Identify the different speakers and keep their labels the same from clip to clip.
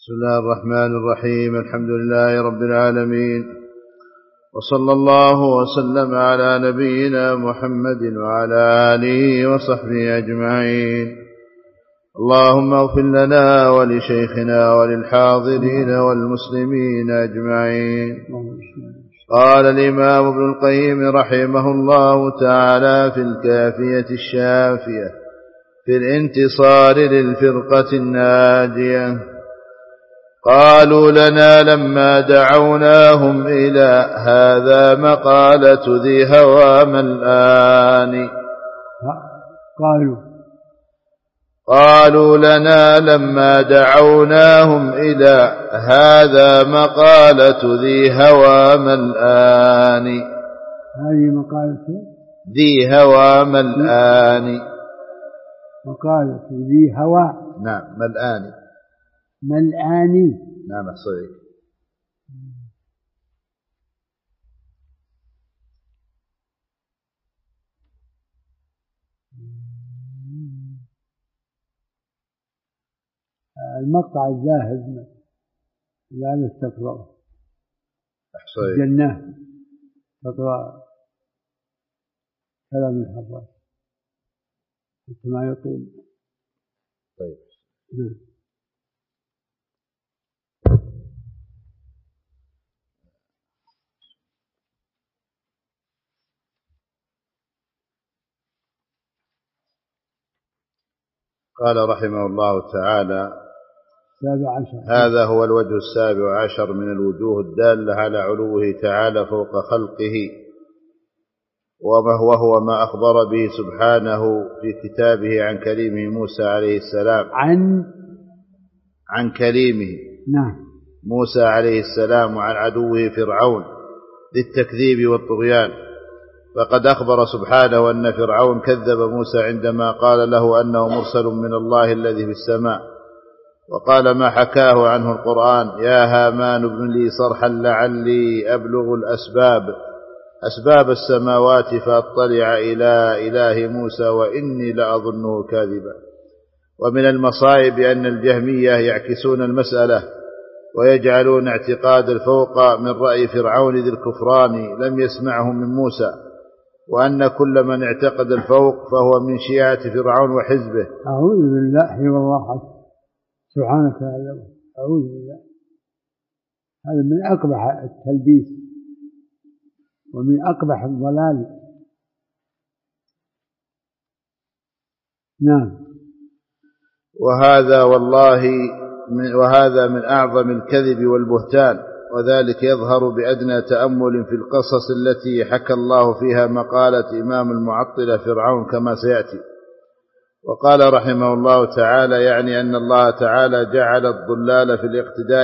Speaker 1: بسم الله الرحمن الرحيم. الحمد لله رب العالمين، وصلى الله وسلم على نبينا محمد وعلى آله وصحبه أجمعين. اللهم اغفر لنا ولشيخنا وللحاضرين والمسلمين أجمعين. قال الإمام ابن القيم رحمه الله تعالى في الكافية الشافية في الانتصار للفرقة الناجية: قالوا لنا لما دعوناهم إلى هذا مقالة ذي هوى ملآن. قالوا لنا لما دعوناهم إلى هذا مقالة ذي هوى ملآن.
Speaker 2: هذه مقالة
Speaker 1: ذي هوى ملآن.
Speaker 2: مقالة ذي هوى،
Speaker 1: نعم، ملآن.
Speaker 2: ملآن،
Speaker 1: نعم، صحيح.
Speaker 2: المقطع الذاهب لا نستقرأه. الجنة تقرأ كلام الحفاظ ما يطول.
Speaker 1: طيب. قال رحمه الله تعالى: هذا هو الوجه 17 من الوجوه الدالة على علوه تعالى فوق خلقه، وهو ما أخبر به سبحانه في كتابه عن كليمه موسى عليه السلام. عن كليمه،
Speaker 2: نعم،
Speaker 1: موسى عليه السلام، وعن عدوه فرعون ذي التكذيب والطغيان. فقد أخبر سبحانه أن فرعون كذب موسى عندما قال له أنه مرسل من الله الذي في السماء، وقال ما حكاه عنه القرآن: يا هامان ابن لي صرحا لعلي أبلغ أسباب السماوات فأطلع إلى إله موسى وإني لأظنه كاذبا. ومن المصائب أن الجهمية يعكسون المسألة ويجعلون اعتقاد الفوق من رأي فرعون ذي الكفران لم يسمعه من موسى، وأن كل من اعتقد الفوق فهو من شيعة فرعون وحزبه.
Speaker 2: أعوذ بالله والله سبحانك يا، أعوذ بالله. هذا من أقبح التلبيس ومن أقبح الضلال. نعم.
Speaker 1: وهذا من أعظم الكذب والبهتان، وذلك يظهر بأدنى تأمل في القصص التي حكى الله فيها مقالة إمام المعطلة فرعون كما سيأتي. وقال رحمه الله تعالى: يعني أن الله تعالى جعل الضلال في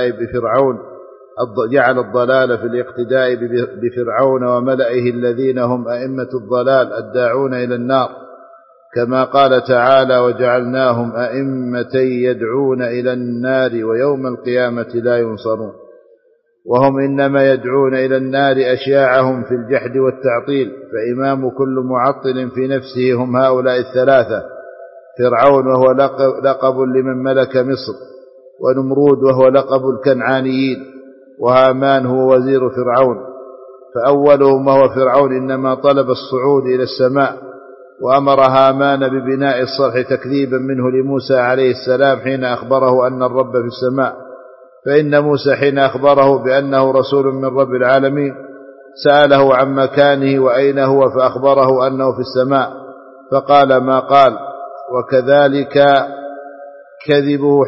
Speaker 1: الاقتداء بفرعون وملئه الذين هم أئمة الضلال الداعون إلى النار، كما قال تعالى: وجعلناهم أئمة يدعون إلى النار ويوم القيامة لا ينصرون. وهم إنما يدعون إلى النار أشياعهم في الجحد والتعطيل، فإمام كل معطل في نفسه هم هؤلاء الثلاثة: فرعون وهو لقب لمن ملك مصر، ونمرود وهو لقب الكنعانيين، وهامان هو وزير فرعون. فأولهم وهو فرعون إنما طلب الصعود إلى السماء، وأمر هامان ببناء الصرح تكذيبا منه لموسى عليه السلام حين أخبره أن الرب في السماء. فإن موسى حين أخبره بأنه رسول من رب العالمين سأله عن مكانه وأين هو، فأخبره أنه في السماء، فقال ما قال. وكذلك كذبه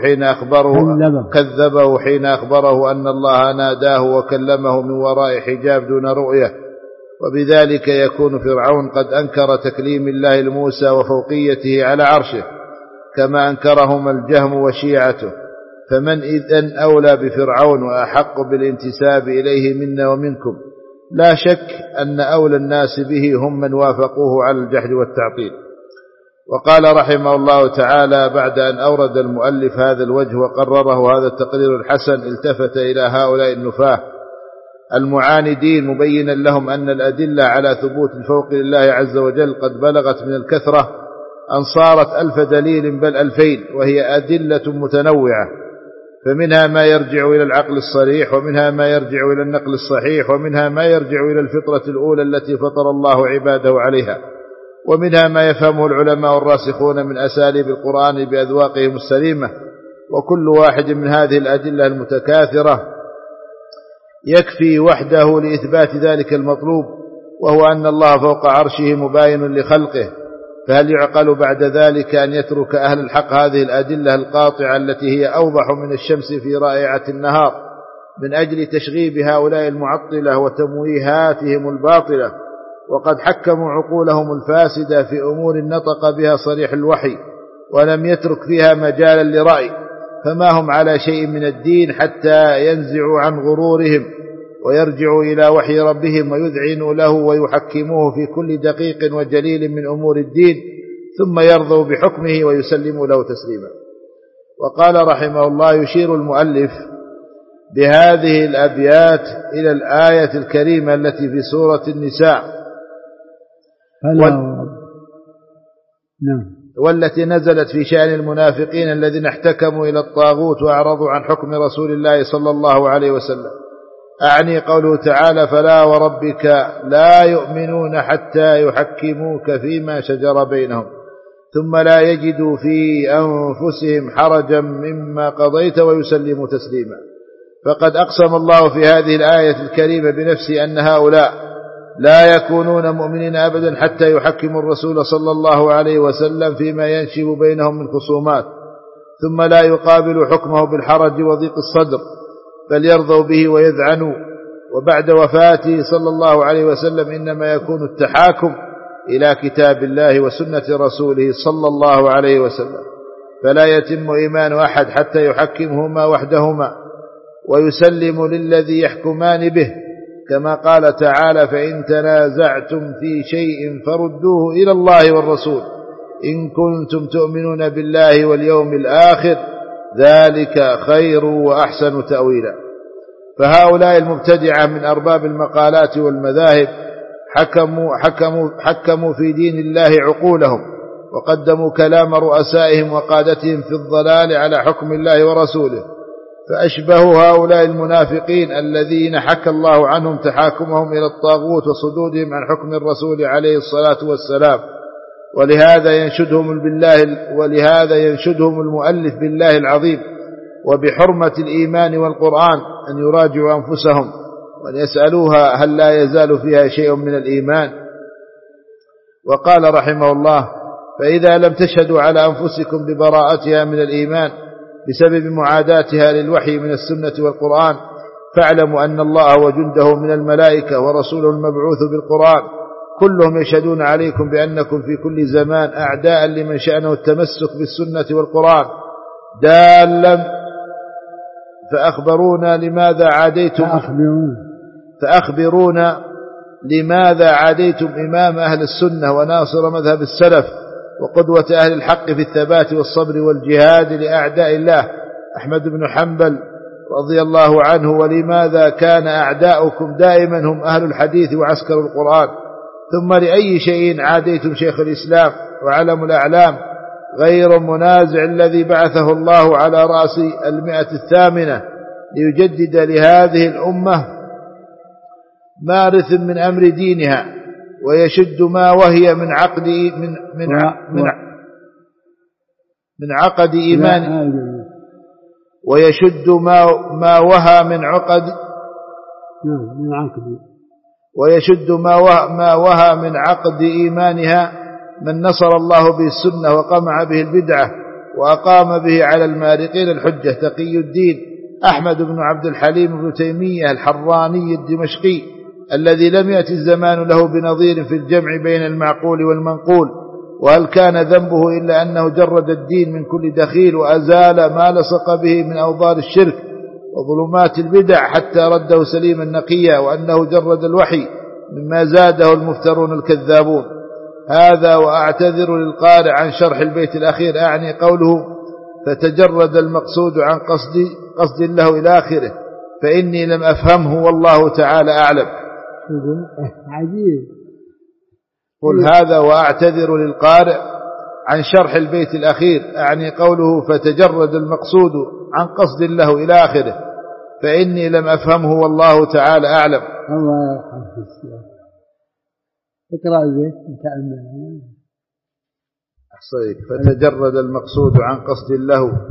Speaker 1: حين أخبره أن الله ناداه وكلمه من وراء حجاب دون رؤية، وبذلك يكون فرعون قد أنكر تكليم الله لموسى وفوقيته على عرشه كما أنكرهما الجهم وشيعته. فمن إذن أولى بفرعون وأحق بالانتساب إليه منا ومنكم؟ لا شك أن أولى الناس به هم من وافقوه على الجحد والتعطيل. وقال رحمه الله تعالى بعد أن أورد المؤلف هذا الوجه وقرره هذا التقرير الحسن، التفت إلى هؤلاء النفاة المعاندين مبينا لهم أن الأدلة على ثبوت الفوق لله عز وجل قد بلغت من الكثرة أن صارت 1000 دليل بل 2000، وهي أدلة متنوعة. فمنها ما يرجع إلى العقل الصريح، ومنها ما يرجع إلى النقل الصحيح، ومنها ما يرجع إلى الفطرة الأولى التي فطر الله عباده عليها، ومنها ما يفهمه العلماء الراسخون من أساليب القرآن بأذواقهم السليمة. وكل واحد من هذه الأدلة المتكاثرة يكفي وحده لإثبات ذلك المطلوب، وهو أن الله فوق عرشه مباين لخلقه. فهل يعقل بعد ذلك أن يترك أهل الحق هذه الأدلة القاطعة التي هي أوضح من الشمس في رائعة النهار من أجل تشغيب هؤلاء المعطلة وتمويهاتهم الباطلة، وقد حكموا عقولهم الفاسدة في أمور نطق بها صريح الوحي ولم يترك فيها مجالا لرأي، فما هم على شيء من الدين حتى ينزعوا عن غرورهم ويرجعوا إلى وحي ربهم ويذعنوا له ويحكموه في كل دقيق وجليل من أمور الدين، ثم يرضوا بحكمه ويسلموا له تسليما. وقال رحمه الله: يشير المؤلف بهذه الأبيات إلى الآية الكريمة التي في سورة النساء والتي نزلت في شأن المنافقين الذين احتكموا إلى الطاغوت وأعرضوا عن حكم رسول الله صلى الله عليه وسلم. أعني قوله تعالى: فلا وربك لا يؤمنون حتى يحكموك فيما شجر بينهم ثم لا يجدوا في أنفسهم حرجا مما قضيت ويسلموا تسليما. فقد أقسم الله في هذه الآية الكريمة بنفسه أن هؤلاء لا يكونون مؤمنين أبدا حتى يحكموا الرسول صلى الله عليه وسلم فيما ينشب بينهم من خصومات، ثم لا يقابل حكمه بالحرج وضيق الصدر، بل يرضوا به ويذعنوا. وبعد وفاته صلى الله عليه وسلم إنما يكون التحاكم إلى كتاب الله وسنة رسوله صلى الله عليه وسلم، فلا يتم إيمان أحد حتى يحكمهما وحدهما ويسلم للذي يحكمان به، كما قال تعالى: فإن تنازعتم في شيء فردوه إلى الله والرسول إن كنتم تؤمنون بالله واليوم الآخر ذلك خير وأحسن تأويلا. فهؤلاء المبتدعة من أرباب المقالات والمذاهب حكموا في دين الله عقولهم، وقدموا كلام رؤسائهم وقادتهم في الضلال على حكم الله ورسوله، فأشبهوا هؤلاء المنافقين الذين حكى الله عنهم تحاكمهم إلى الطاغوت وصدودهم عن حكم الرسول عليه الصلاة والسلام. ولهذا ينشدهم المؤلف بالله العظيم وبحرمة الإيمان والقرآن أن يراجعوا أنفسهم وأن يسألوها هل لا يزال فيها شيء من الإيمان. وقال رحمه الله: فإذا لم تشهدوا على أنفسكم ببراءتها من الإيمان بسبب معاداتها للوحي من السنة والقرآن، فاعلموا أن الله وجنده من الملائكة ورسوله المبعوث بالقرآن كلهم يشهدون عليكم بأنكم في كل زمان أعداء لمن شأنه التمسك بالسنة والقرآن دالا. فأخبرونا لماذا عاديتم إمام أهل السنة وناصر مذهب السلف وقدوة أهل الحق في الثبات والصبر والجهاد لأعداء الله أحمد بن حنبل رضي الله عنه؟ ولماذا كان أعداؤكم دائما هم أهل الحديث وعسكر القرآن؟ ثم لأي شيء عاديتم شيخ الإسلام وعلم الأعلام غير منازع الذي بعثه الله على رأس 108 ليجدد لهذه الأمة مارث من أمر دينها ويشد ما وهي من عقد إيمان ويشد ما وهى من عقد ويشد ما وهى من عقد إيمانها من نصر الله به السنة وقمع به البدعة وأقام به على المارقين الحجة تقي الدين أحمد بن عبد الحليم بن تيمية الحراني الدمشقي، الذي لم يأتي الزمان له بنظير في الجمع بين المعقول والمنقول. وهل كان ذنبه إلا أنه جرد الدين من كل دخيل وأزال ما لصق به من أوضار الشرك وظلمات البدع حتى رده سليما نقيا، وأنه جرد الوحي مما زاده المفترون الكذابون. هذا وأعتذر للقارئ عن شرح البيت الأخير، أعني قوله فتجرد المقصود عن قصد له إلى آخره، فإني لم أفهمه والله تعالى أعلم.
Speaker 2: عجيب.
Speaker 1: قل هذا وأعتذر للقارئ عن شرح البيت الأخير، أعني قوله فتجرد المقصود عن قصد له إلى آخره، فإني لم أفهمه والله تعالى أعلم.
Speaker 2: الله يرحمه. اقرأ البيت تأمل.
Speaker 1: أحصيك. فتجرد المقصود عن قصد له.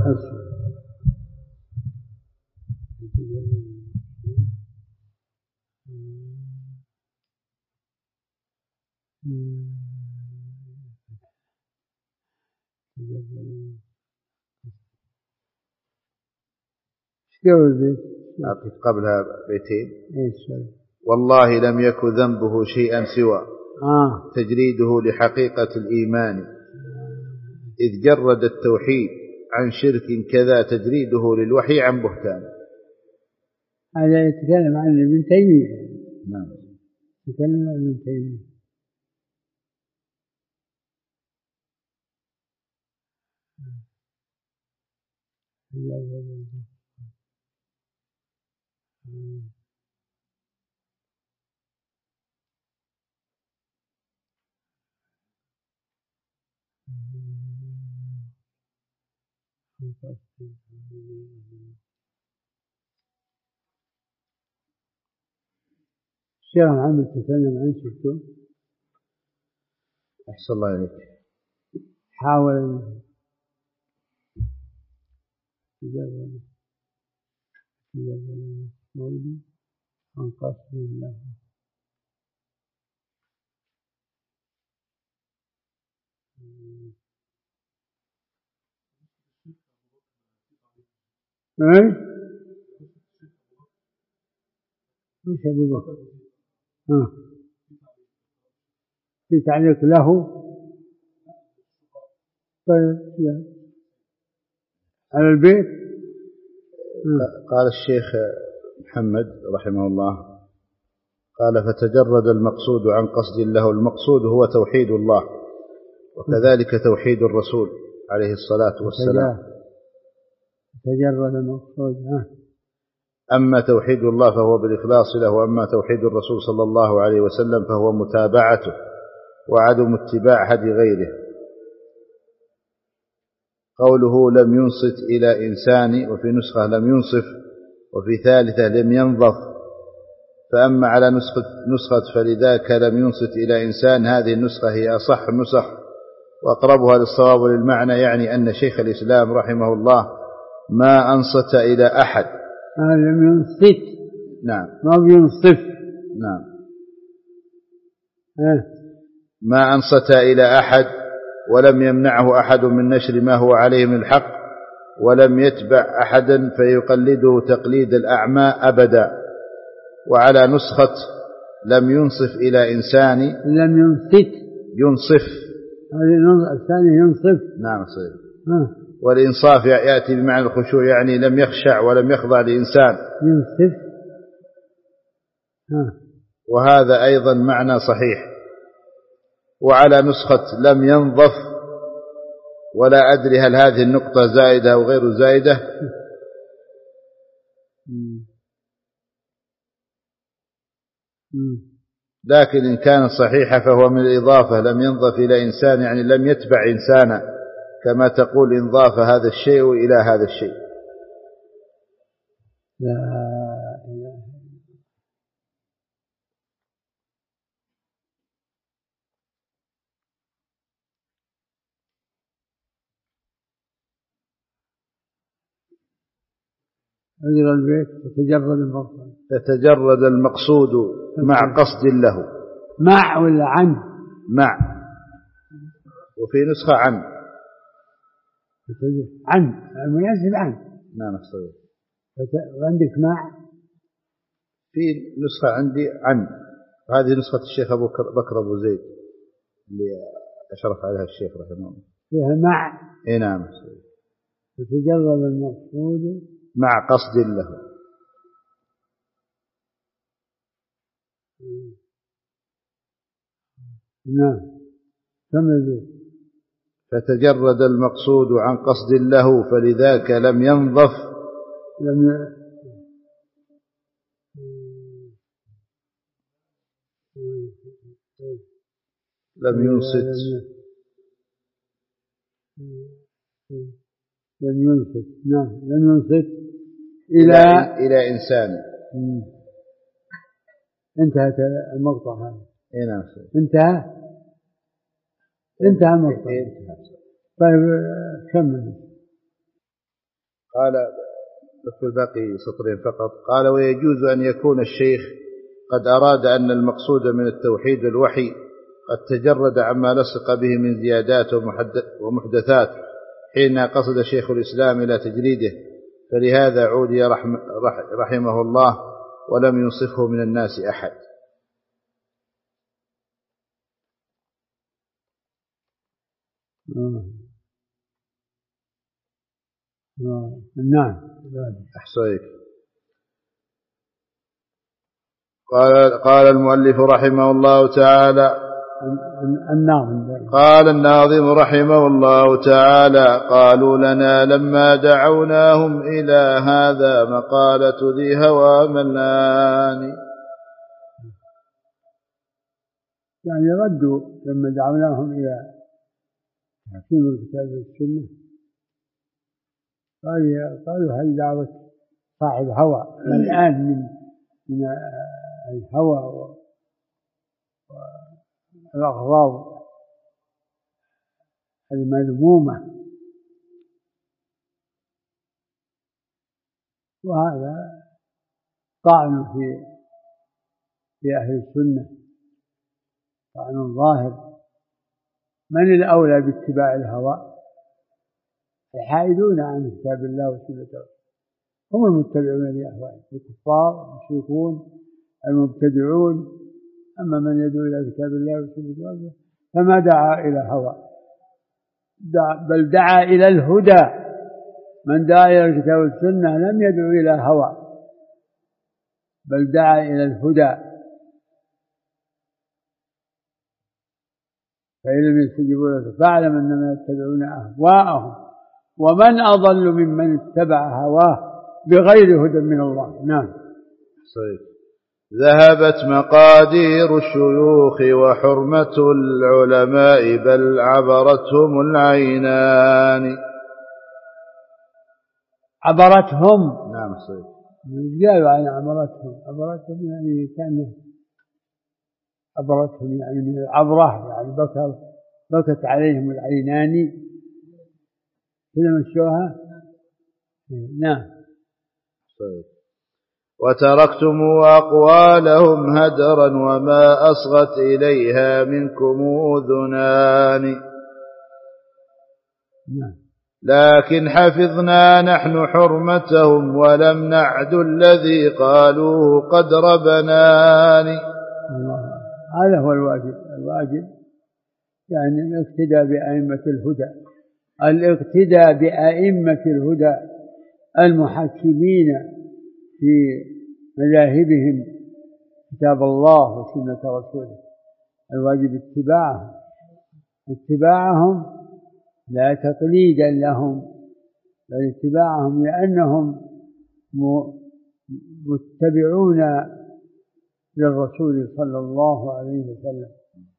Speaker 2: شو البيت؟
Speaker 1: أعطيك قبلها بيتين. والله لم يكن ذنبه شيئا سوى تجريده لحقيقة الإيمان، إذ جرد التوحيد عن شرك كذا تجريده للوحي عن بهتان.
Speaker 2: هذا يتكلم عن ابن تيمية.
Speaker 1: نعم.
Speaker 2: يتكلم عن ابن تيمية. الشيخ محمد تكلم عن شفته.
Speaker 1: أحسن الله إليك.
Speaker 2: حاول تجرد المقصود عن قصد له. مش أبو بكر. في تعليق له. طيب على البيت.
Speaker 1: قال الشيخ محمد رحمه الله، قال فتجرد المقصود عن قصد له. المقصود هو توحيد الله، وكذلك توحيد الرسول عليه الصلاة والسلام.
Speaker 2: تجرد المقصود.
Speaker 1: أما توحيد الله فهو بالإخلاص له، وأما توحيد الرسول صلى الله عليه وسلم فهو متابعته وعدم اتباع هدي غيره. قوله لم ينصت إلى إنسان، وفي نسخة لم ينصف، وفي ثالثة لم ينظف. فأما على نسخة فلذاك لم ينصت إلى إنسان، هذه النسخة هي أصح النسخ وأقربها للصواب وللمعنى، يعني أن شيخ الإسلام رحمه الله ما أنصت إلى أحد.
Speaker 2: لم ينصت.
Speaker 1: نعم.
Speaker 2: ما بينصف.
Speaker 1: نعم. ما أنصت إلى أحد، ولم يمنعه أحد من نشر ما هو عليه من الحق، ولم يتبع أحدا فيقلده تقليد الأعمى أبدا. وعلى نسخة لم ينصف إلى إنسان.
Speaker 2: لم ينصت.
Speaker 1: ينصف.
Speaker 2: هذه الثاني ينصف.
Speaker 1: نعم صحيح. والإنصاف يأتي بمعنى الخشوع، يعني لم يخشع ولم يخضع لإنسان.
Speaker 2: ينصف.
Speaker 1: وهذا أيضا معنى صحيح. وعلى نسخة لم ينظف، ولا أدري هل هذه النقطة زائدة أو غير زائدة، لكن إن كانت صحيحة فهو من الإضافة. لم ينظف إلى إنسان يعني لم يتبع إنسانا، كما تقول انضاف هذا الشيء إلى هذا الشيء.
Speaker 2: لا إله إلا البيت.
Speaker 1: فتجرد المقصود مع قصد له.
Speaker 2: مع ولا عن؟
Speaker 1: مع. وفي نسخة عن.
Speaker 2: عن المناسب عن.
Speaker 1: نعم صحيح.
Speaker 2: وعندك مع.
Speaker 1: في نسخة عندي عن. هذه نسخة الشيخ أبو بكر أبو زيد اللي أشرف عليها الشيخ رحمه الله.
Speaker 2: فيها مع.
Speaker 1: إيه نعم صحيح.
Speaker 2: فتجرد المقصود
Speaker 1: مع قصد له.
Speaker 2: نعم. كمل.
Speaker 1: فتجرد المقصود عن قصد له، فلذاك لم ينظف. لم ينصت.
Speaker 2: لم ينصت. نعم، لم ينصت
Speaker 1: إلى إنسان.
Speaker 2: انتهت المقطع هذا.
Speaker 1: نعم.
Speaker 2: انتهى المقطع. طيب كمل.
Speaker 1: قال في الباقي سطرين فقط. قال: ويجوز أن يكون الشيخ قد أراد أن المقصود من التوحيد والوحي قد تجرد عما لصق به من زيادات ومحدثات حين قصد شيخ الإسلام إلى تجريده، فلهذا عودي رحمه الله ولم ينصفه من الناس أحد.
Speaker 2: نعم.
Speaker 1: أحسنك. قال المؤلف رحمه الله تعالى: قال الناظم رحمه الله تعالى: قالوا لنا لما دعوناهم إلى هذا مقالة ذي هوى ملان.
Speaker 2: يعني ردوا لما دعوناهم إلى تحكيم الكتاب والسنة، قالوا هذه دعوة صاحب هوى ملآن من الهوى والأغراض المذمومة، وهذا طعن في أهل السنة، طعن ظاهر. من الأولى باتباع الهوى؟ الحائدون عن كتاب الله وسنة هم المتبعون لأهوائهم، الكفار المشركون المبتدعون. أما من يدعو إلى كتاب الله وسنة الله فما دعا إلى هوى، بل دعا إلى الهدى. من دعا إلى الكتاب والسنة لم يدعو إلى هوى، بل دعا إلى الهدى. فإن لم يستجيبوا لك فاعلم أنما يتبعون أهواءهم ومن أضل ممن اتبع هواه بغير هدى من الله. نعم.
Speaker 1: صحيح. ذهبت مقادير الشيوخ وحرمة العلماء بل عبرتهم العينان.
Speaker 2: عبرتهم.
Speaker 1: نعم صحيح.
Speaker 2: قالوا عن عبرتهم يعني كان عبرتهم يعني من العبرة، يعني بكت عليهم العينان كذا مشوها. نعم
Speaker 1: صحيح. وتركتم أقوالهم هدرا وما أصغت إليها منكم أذنان.
Speaker 2: نعم.
Speaker 1: لكن حفظنا نحن حرمتهم ولم نعد الذي قالوه قدر بنان.
Speaker 2: هذا هو الواجب يعني الاقتداء بأئمة الهدى، الاقتداء بأئمة الهدى المحكمين في مذاهبهم كتاب الله وسنة رسوله. الواجب اتباعهم لا تقليدا لهم، بل اتباعهم لأنهم متبعون للرسول صلى الله عليه وسلم.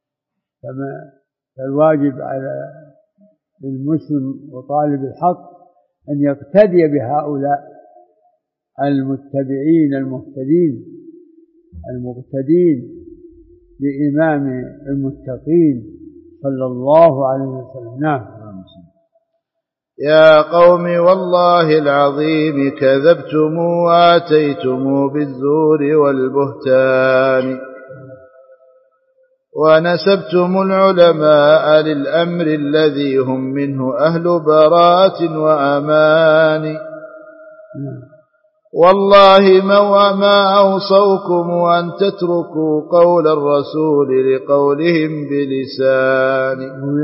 Speaker 2: فالواجب على المسلم وطالب الحق أن يقتدي بهؤلاء المتبعين المقتدين لإمام المتقين صلى الله عليه وسلم. نعم.
Speaker 1: يا قوم والله العظيم كذبتم وآتيتم بالزور والبهتان ونسبتم العلماء للأمر الذي هم منه أهل براءة وأمان. والله ما أوصوكم أن تتركوا قول الرسول لقولهم بلسان.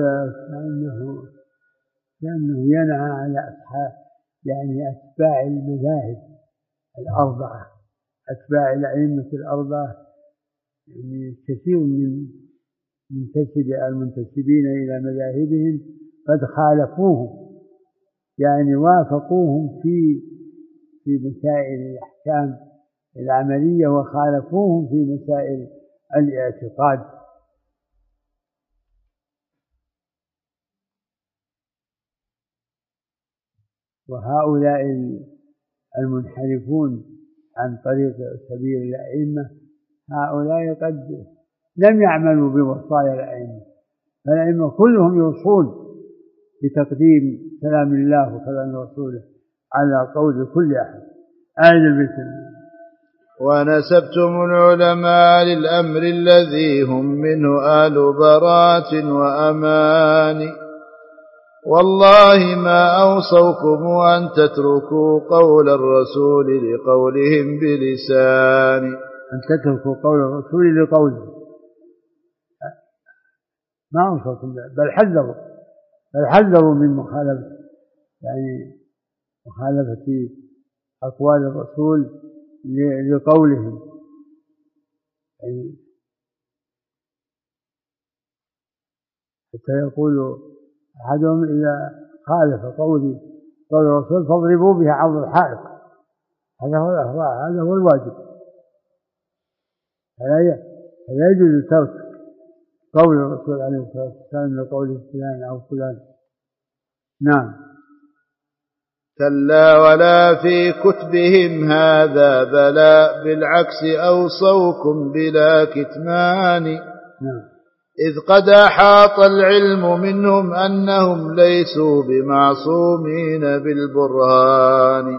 Speaker 2: كأنه ينعى على أتباع المذاهب الأربعة، أتباع الأئمة الأربعة. يعني كثير من المنتسبين إلى مذاهبهم قد خالفوهم، يعني وافقوهم في مسائل الأحكام العملية وخالفوهم في مسائل الاعتقاد. وهؤلاء المنحرفون عن طريق سبيل الأئمة هؤلاء قد لم يعملوا بوصايا الأئمة، فالأئمة كلهم يوصون بتقديم كلام الله وكلام رسوله على قول كل أحد. آية البيت.
Speaker 1: ونسبتم العلماء للأمر الذي هم منه آل براءة وأمان، والله ما أوصوكم أن تتركوا قول الرسول لقولهم بلسان.
Speaker 2: أن تتركوا قول الرسول لقوله، ما أوصوكم، بل حذروا من مخالفة، يعني مخالفة أقوال الرسول لقولهم، يعني حتى يقول أحدهم إذا خالف قول الرسول فاضربوا به عرض الحائط. هذا هو الأخطاء، هذا هو الواجب. فلا يجوز ترك قول الرسول عليه الصلاة والسلام لقول فلان أو فلان. نعم.
Speaker 1: كلا ولا في كتبهم هذا بلاء، بالعكس أوصوكم بلا كتمان.
Speaker 2: نعم.
Speaker 1: إذ قد أحاط العلم منهم أنهم ليسوا بمعصومين بالبرهان.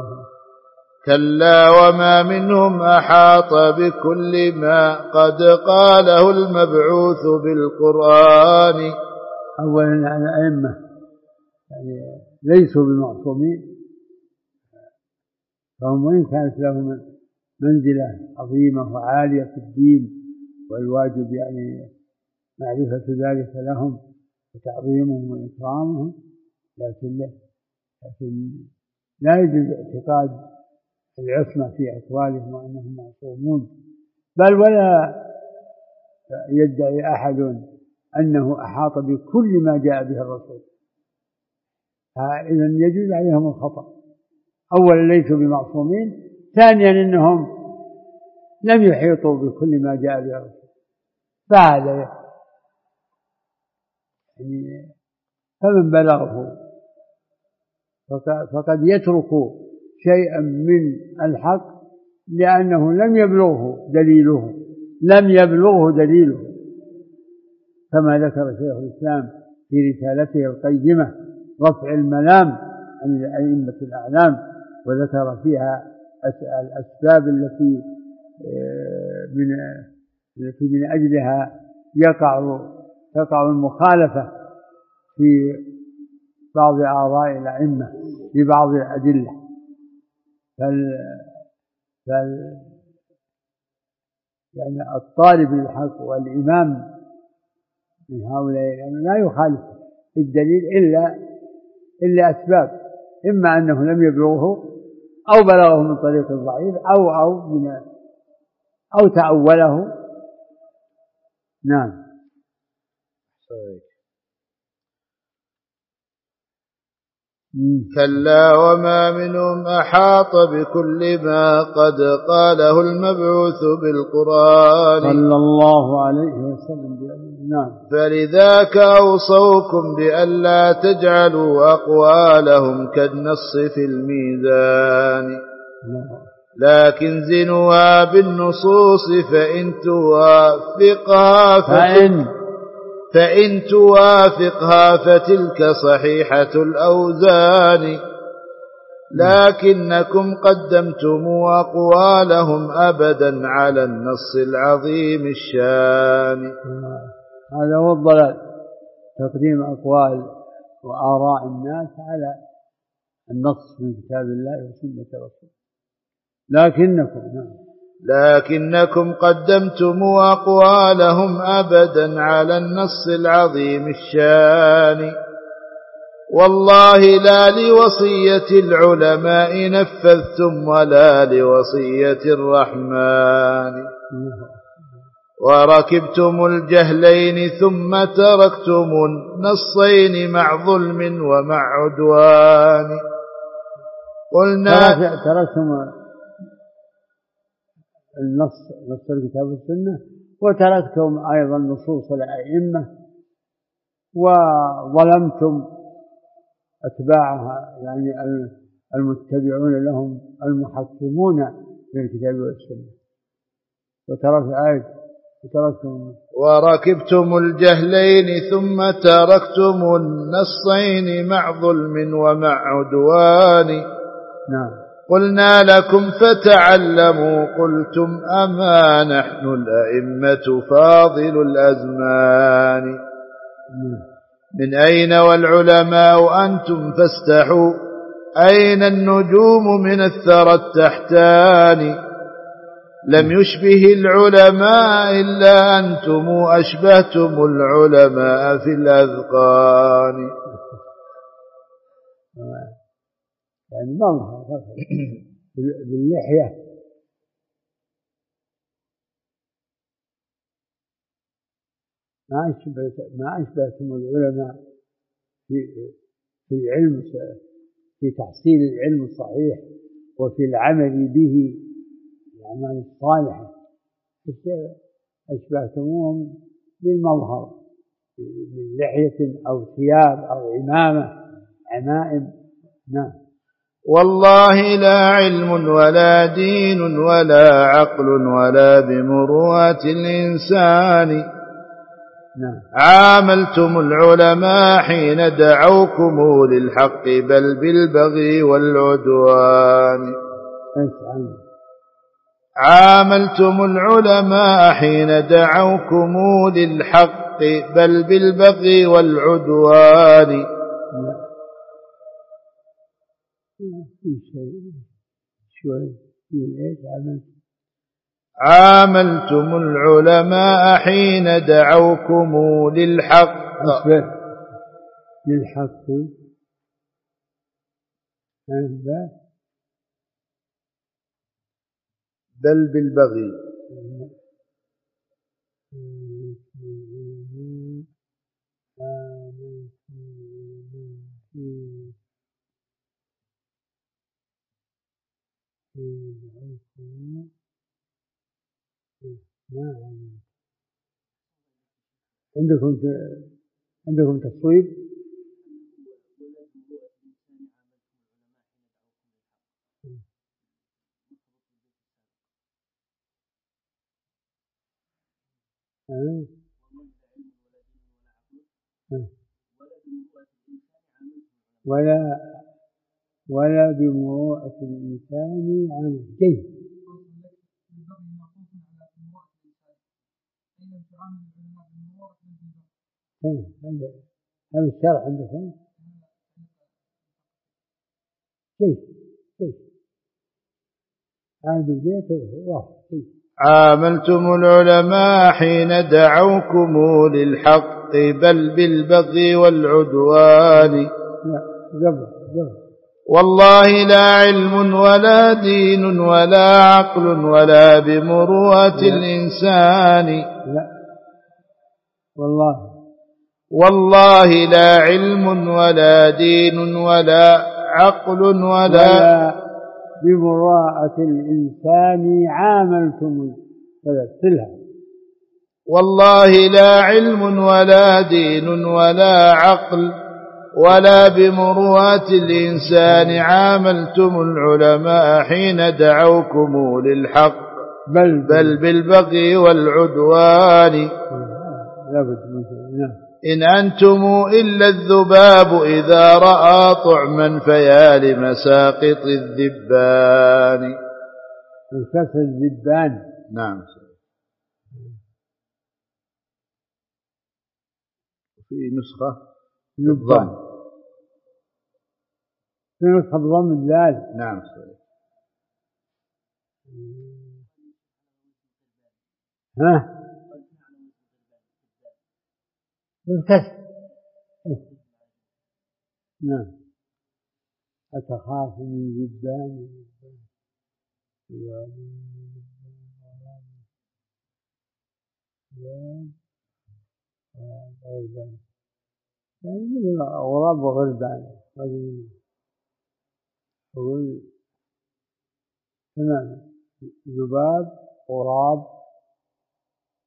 Speaker 1: كلا وما منهم أحاط بكل ما قد قاله المبعوث بالقرآن.
Speaker 2: أولا الأئمة يعني ليسوا بمعصومين، فهم وإن كانت لهم منزلة عظيمة وعالية في الدين، والواجب يعني معرفة ذلك لهم وتعظيمهم وإكرامهم، لكن لا يجوز اعتقاد العصمة في أقوالهم وأنهم معصومون، بل ولا يدعي أحد أنه أحاط بكل ما جاء به الرسول، فإذن يجوز عليهم الخطأ. أولا ليسوا بمعصومين، ثانيا إنهم لم يحيطوا بكل ما جاء به الرسول، فهذا يعني فمن بلغه فقد يترك شيئا من الحق لأنه لم يبلغه دليله، كما ذكر شيخ الإسلام في رسالته القيمة رفع الملام عن الأئمة الأعلام، وذكر فيها الأسباب التي من أجلها تقع المخالفة في بعض آراء الأئمة في بعض الأدلة. يعني الطالب للحق والإمام من هؤلاء لا يخالف الدليل إلا أسباب، إما أنه لم يبلغه أو بلغه من طريق ضعيف أو تأوله. نعم.
Speaker 1: كلا وما منهم أحاط بكل ما قد قاله المبعوث بالقرآن
Speaker 2: صلى الله عليه وسلم. نعم.
Speaker 1: فلذاك أوصوكم بألا تجعلوا أقوالهم كالنص في الميزان، لكن زنوها بالنصوص فإن توافقها فتلك صحيحة الأوزان، لكنكم قدمتم أقوالهم أبدا على النص العظيم الشان.
Speaker 2: هذا هو الضلال، تقديم أقوال وآراء الناس على النص من كتاب الله وسنة رسوله.
Speaker 1: لكنكم قدمتم أقوالهم أبدا على النص العظيم الشان، والله لا لوصية العلماء نفذتم ولا لوصية الرحمن، وركبتم الجهلين ثم تركتم النصين مع ظلم ومع عدوان. قلنا
Speaker 2: تركتم نص الكتاب والسنة، وتركتم أيضا نصوص الأئمة، وظلمتم أتباعها يعني المتبعون لهم المحكمون للكتاب والسنة. وترك آية وتركتم
Speaker 1: وركبتم الجهلين ثم تركتم النصين مع ظلم ومع عدوان.
Speaker 2: نعم.
Speaker 1: قلنا لكم فتعلموا قلتم أما نحن الأئمة فاضل الأزمان. من أين والعلماء أنتم فاستحوا أين النجوم من الثرى التحتان. لم يشبه العلماء إلا أنتم أشبهتم العلماء في الأذقان.
Speaker 2: يعني مظهر باللحية ما أشبهتم العلماء في العلم، في تحصيل العلم الصحيح وفي العمل به الأعمال الصالحة. أشبهتموهم بالمظهر من لحية أو ثياب أو عمائم. نعم.
Speaker 1: والله لا علم ولا دين ولا عقل ولا بمروءة الإنسان.
Speaker 2: نعم.
Speaker 1: عاملتم العلماء حين دعوكم للحق بل بالبغي والعدوان. عاملتم العلماء حين دعوكم للحق بل بالبغي والعدوان. عاملتم العلماء حين دعوكم للحق بل بالبغي.
Speaker 2: عندكم تصويب؟ ولا بمروءة الإنسان عن جيد. هذا الشرع عندكم كيف هذا البيت واحد.
Speaker 1: عاملتم العلماء حين دعوكم للحق بل بالبغي والعدوان. والله لا علم ولا دين ولا عقل ولا بمروءة الإنسان. والله لا علم ولا دين ولا عقل ولا
Speaker 2: بمروءة الإنسان عاملتم تلها.
Speaker 1: والله لا علم ولا دين ولا عقل ولا بمروءة الإنسان عاملتم العلماء حين دعوكم للحق بل بالبغي والعدوان. إن أنتم إلا الذباب إذا رأى طعما فيا لمساقط الذبان.
Speaker 2: مساقط الذبان.
Speaker 1: نعم. في نسخة بالضم.
Speaker 2: في نسخة بضم الدال.
Speaker 1: نعم.
Speaker 2: بالكسر. نعم. أتخاف من ذبان غربان، يعني مثل غراب وغربان. أقول تمام. ذباب غراب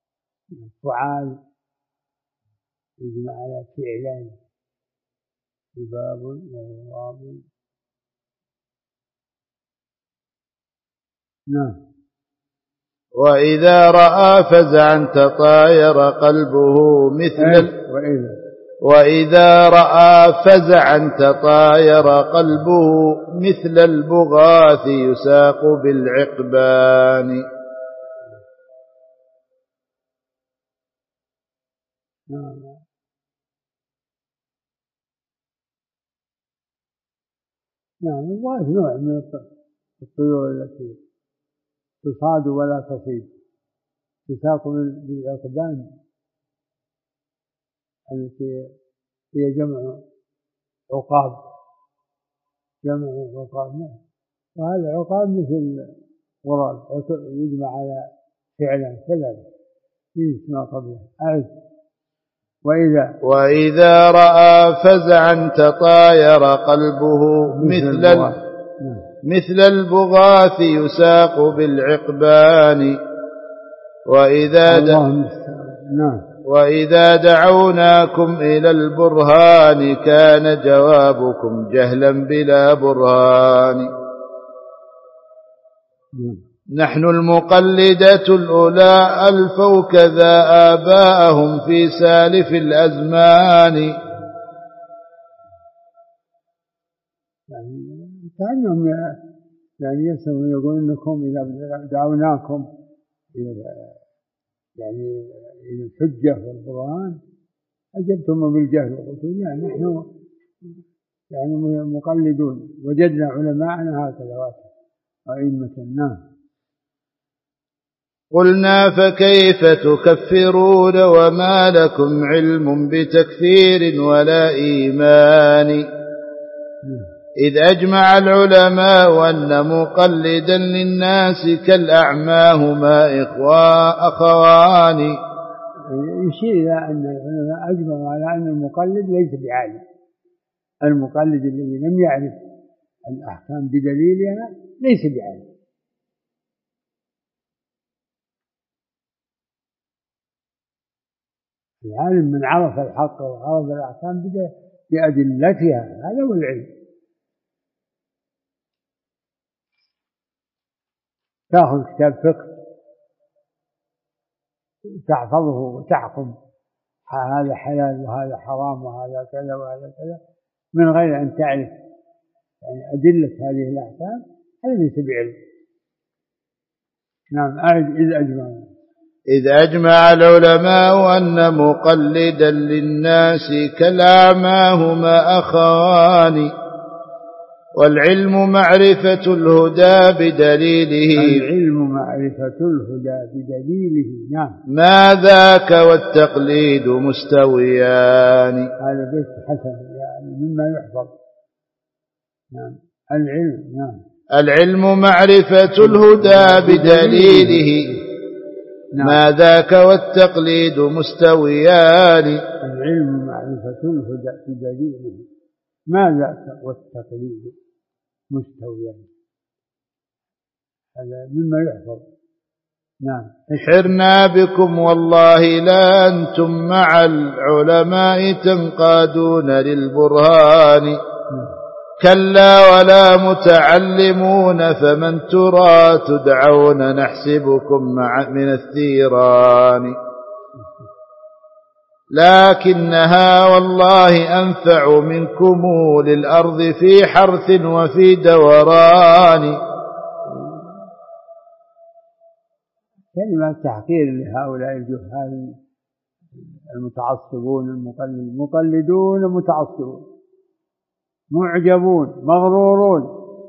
Speaker 2: فعال يجمع على فعلان. ذباب وغراب. نعم.
Speaker 1: وإذا رأى فزعا تطاير قلبه مثل وإذا رأى فزعا تطاير قلبه مثل البغاث يساق بالعقبان.
Speaker 2: نعم. البغاث نوع من الطيور التي تصاد ولا تصيد، تساق بالعقبان التي هي جمع عقاب، وهذا العقاب مثل غراب يجمع على فعلا ثلاثة في ما قبله. أعد.
Speaker 1: وإذا رأى فزعا تطاير قلبه مثل البغاث يساق بالعقبان. وإذا دعوناكم إلى البرهان كان جوابكم جهلا بلا برهان. نحن المقلدة الأولى ألفوا كذا آباءهم في سالف الأزمان.
Speaker 2: كأنهم يعني يسمون يقول إنكم إذا دعوناكم إلى الحجة والبرهان أجبتم بالجهل وقلتم لا نحن يعني مقلدون، وجدنا علماءنا هكذا وأئمة. نعم.
Speaker 1: قلنا فكيف تكفرون وما لكم علم بتكفير ولا إيمان. إذ أجمع العلماء أن مقلدا للناس كالأعمى هما أخوان.
Speaker 2: يشير إلى أن العلماء أجمعوا على أن المقلد ليس بعالم. المقلد الذي لم يعرف الأحكام بدليلها ليس بعالم. العالم من عرف الحق وعرف الأحكام بأدلتها، هذا هو العلم. تأخذ كتاب فقه تحفظه وتحكم هذا حلال وهذا حرام وهذا كذا وهذا كذا من غير أن تعرف يعني أدلة هذه الأحكام، هذا ليس بعلم. نعم. أعد.
Speaker 1: إذ أجمع العلماء أن مقلدا للناس كالأعمى هما أخوان. والعلم معرفة الهدى بدليله.
Speaker 2: نعم.
Speaker 1: ما ذاك والتقليد مستويان.
Speaker 2: هذا بيت حسن يعني مما يحفظ. نعم.
Speaker 1: العلم معرفة الهدى بدليله.
Speaker 2: نعم.
Speaker 1: ما ذاك والتقليد مستويان.
Speaker 2: العلم معرفة الهدى بدليله. ما ذاك والتقليد مستويان. هذا مما يحفظ. نعم.
Speaker 1: حرنا بكم والله لا أنتم مع العلماء تنقادون للبرهان. كلا ولا متعلمون فمن ترى تدعون نحسبكم من الثيران. لكنها والله أنفع منكم للأرض في حرث وفي دوران.
Speaker 2: كلمة تحقير لهؤلاء الجهال المتعصبون المقلدون متعصبون معجبون مغرورون،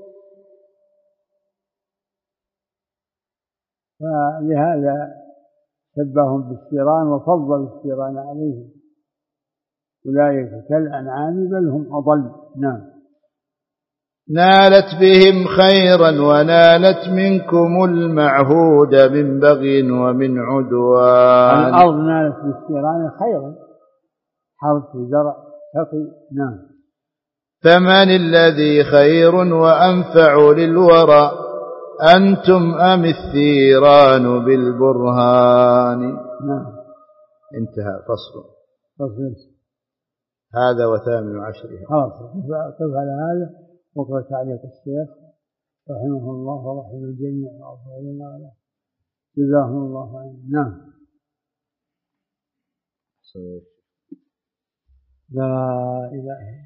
Speaker 2: فلهذا شبههم بالثيران وفضل الثيران عليهم. أولئك كالأنعام بل هم أضل. نعم.
Speaker 1: نالت بهم خيرا ونالت منكم المعهود من بغي ومن عدوان.
Speaker 2: الأرض نالت بالثيران خيرا، حرث وزرع سقي. نعم.
Speaker 1: فمن الذي خير وأنفع للورى أنتم أم الثيران بالبرهان.
Speaker 2: نعم.
Speaker 1: انتهى فصل. هذا وثامن عشرها.
Speaker 2: خلاص قف على هذا واقرأ تعليق الشيخ رحمه الله ورحمه الجميع وغفر لنا جزاهم الله خيرا. نعم. لا إله.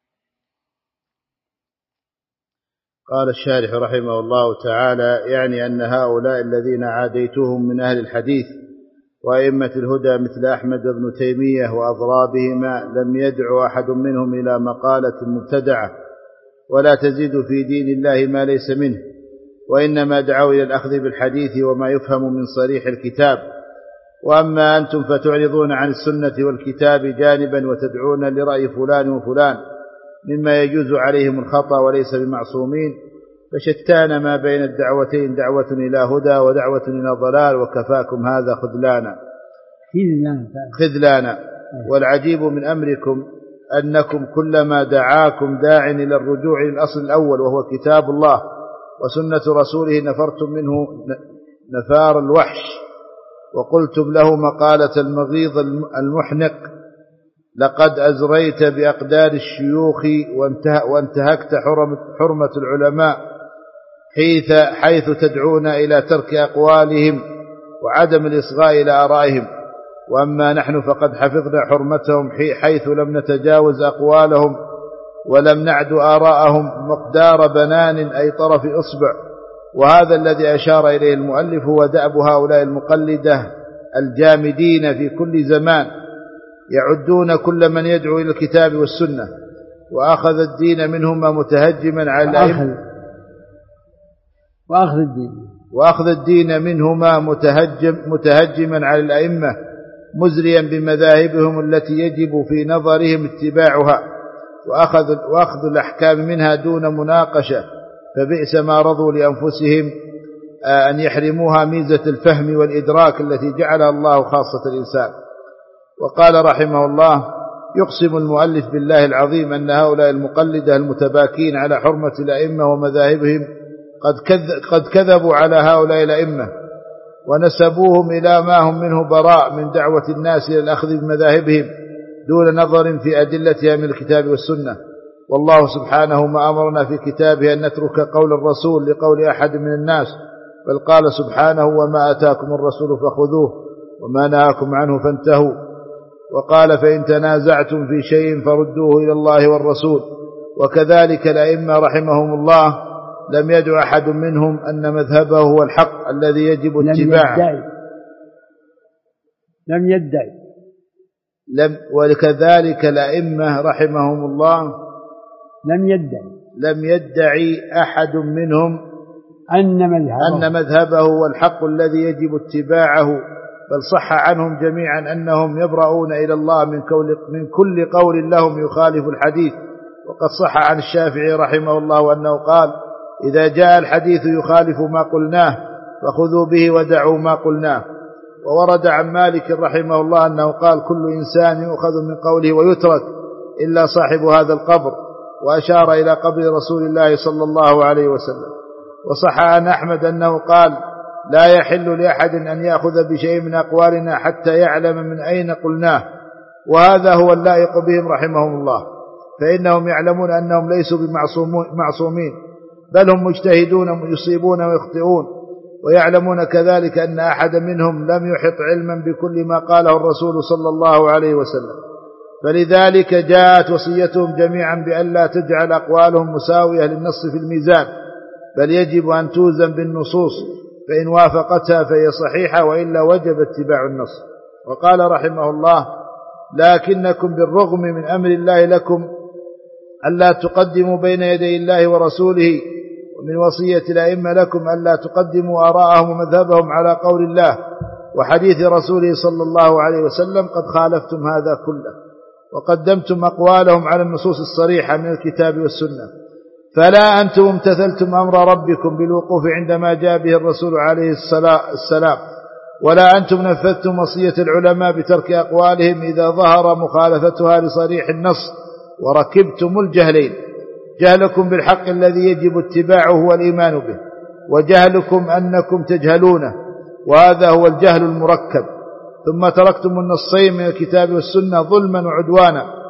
Speaker 1: قال الشارح رحمه الله تعالى: يعني أن هؤلاء الذين عاديتهم من أهل الحديث وأئمة الهدى مثل أحمد بن تيمية وأضرابهما لم يدع أحد منهم إلى مقالة مبتدعة ولا تزيد في دين الله ما ليس منه، وإنما دعوا إلى الأخذ بالحديث وما يفهم من صريح الكتاب. وأما أنتم فتعرضون عن السنة والكتاب جانبا وتدعون لرأي فلان وفلان مما يجوز عليهم الخطأ وليس بمعصومين، فشتان ما بين الدعوتين، دعوة إلى هدى ودعوة إلى ضلال، وكفاكم هذا خذلانا. والعجيب من أمركم أنكم كلما دعاكم داع إلى الرجوع للأصل الأول وهو كتاب الله وسنة رسوله نفرتم منه نفار الوحش، وقلتم له مقالة المغيظ المحنق: لقد أزريت بأقدار الشيوخ وانتهكت حرمة العلماء حيث تدعون إلى ترك أقوالهم وعدم الإصغاء إلى آرائهم. وأما نحن فقد حفظنا حرمتهم حيث لم نتجاوز أقوالهم ولم نعد آراءهم مقدار بنان أي طرف إصبع. وهذا الذي أشار إليه المؤلف هو دأب هؤلاء المقلدة الجامدين في كل زمان، يعدون كل من يدعو إلى الكتاب والسنة وأخذ الدين منهما متهجما على الأئمة وأخذ الدين منهما متهجما على الأئمة مزريا بمذاهبهم التي يجب في نظرهم اتباعها وأخذ الأحكام منها دون مناقشة، فبئس ما رضوا لأنفسهم أن يحرموها ميزة الفهم والإدراك التي جعلها الله خاصة الإنسان. وقال رحمه الله: يقسم المؤلف بالله العظيم أن هؤلاء المقلدة المتباكين على حرمة الأئمة ومذاهبهم قد كذبوا على هؤلاء الأئمة ونسبوهم إلى ما هم منه براء من دعوة الناس إلى الأخذ بمذاهبهم دون نظر في أدلتها من الكتاب والسنة. والله سبحانه ما أمرنا في كتابه أن نترك قول الرسول لقول أحد من الناس، بل قال سبحانه: وما أتاكم الرسول فخذوه وما نهاكم عنه فانتهوا. وقال: فإن تنازعتم في شيء فردوه إلى الله والرسول. وكذلك الأئمة رحمهم الله لم يدع أحد منهم أن مذهبه هو الحق الذي يجب اتباعه، وكذلك الأئمة رحمهم الله لم يدعي أحد منهم أن مذهبه هو الحق الذي يجب اتباعه، بل صح عنهم جميعا أنهم يبرؤون إلى الله من كل قول لهم يخالف الحديث. وقد صح عن الشافعي رحمه الله أنه قال: إذا جاء الحديث يخالف ما قلناه فخذوا به ودعوا ما قلناه. وورد عن مالك رحمه الله أنه قال: كل إنسان يؤخذ من قوله ويترك إلا صاحب هذا القبر، وأشار إلى قبر رسول الله صلى الله عليه وسلم. وصح عن أحمد أنه قال: لا يحل لأحد أن يأخذ بشيء من أقوالنا حتى يعلم من أين قلناه. وهذا هو اللائق بهم رحمهم الله، فإنهم يعلمون أنهم ليسوا بمعصومين، بل هم مجتهدون يصيبون ويخطئون، ويعلمون كذلك أن أحد منهم لم يحط علما بكل ما قاله الرسول صلى الله عليه وسلم. فلذلك جاءت وصيتهم جميعا بأن لا تجعل أقوالهم مساوية للنص في الميزان، بل يجب أن توزن بالنصوص، فإن وافقتها فهي صحيحة وإلا وجب اتباع النص. وقال رحمه الله: لكنكم بالرغم من أمر الله لكم ألا تقدموا بين يدي الله ورسوله، ومن وصية الأئمة لكم ألا تقدموا آراءهم ومذهبهم على قول الله وحديث رسوله صلى الله عليه وسلم، قد خالفتم هذا كله وقدمتم أقوالهم على النصوص الصريحة من الكتاب والسنة. فلا أنتم امتثلتم أمر ربكم بالوقوف عندما جاء به الرسول عليه السلام، ولا أنتم نفذتم وصية العلماء بترك أقوالهم إذا ظهر مخالفتها لصريح النص، وركبتم الجهلين: جهلكم بالحق الذي يجب اتباعه والإيمان به، وجهلكم أنكم تجهلونه، وهذا هو الجهل المركب. ثم تركتم النصين من الكتاب والسنة ظلما وعدوانا،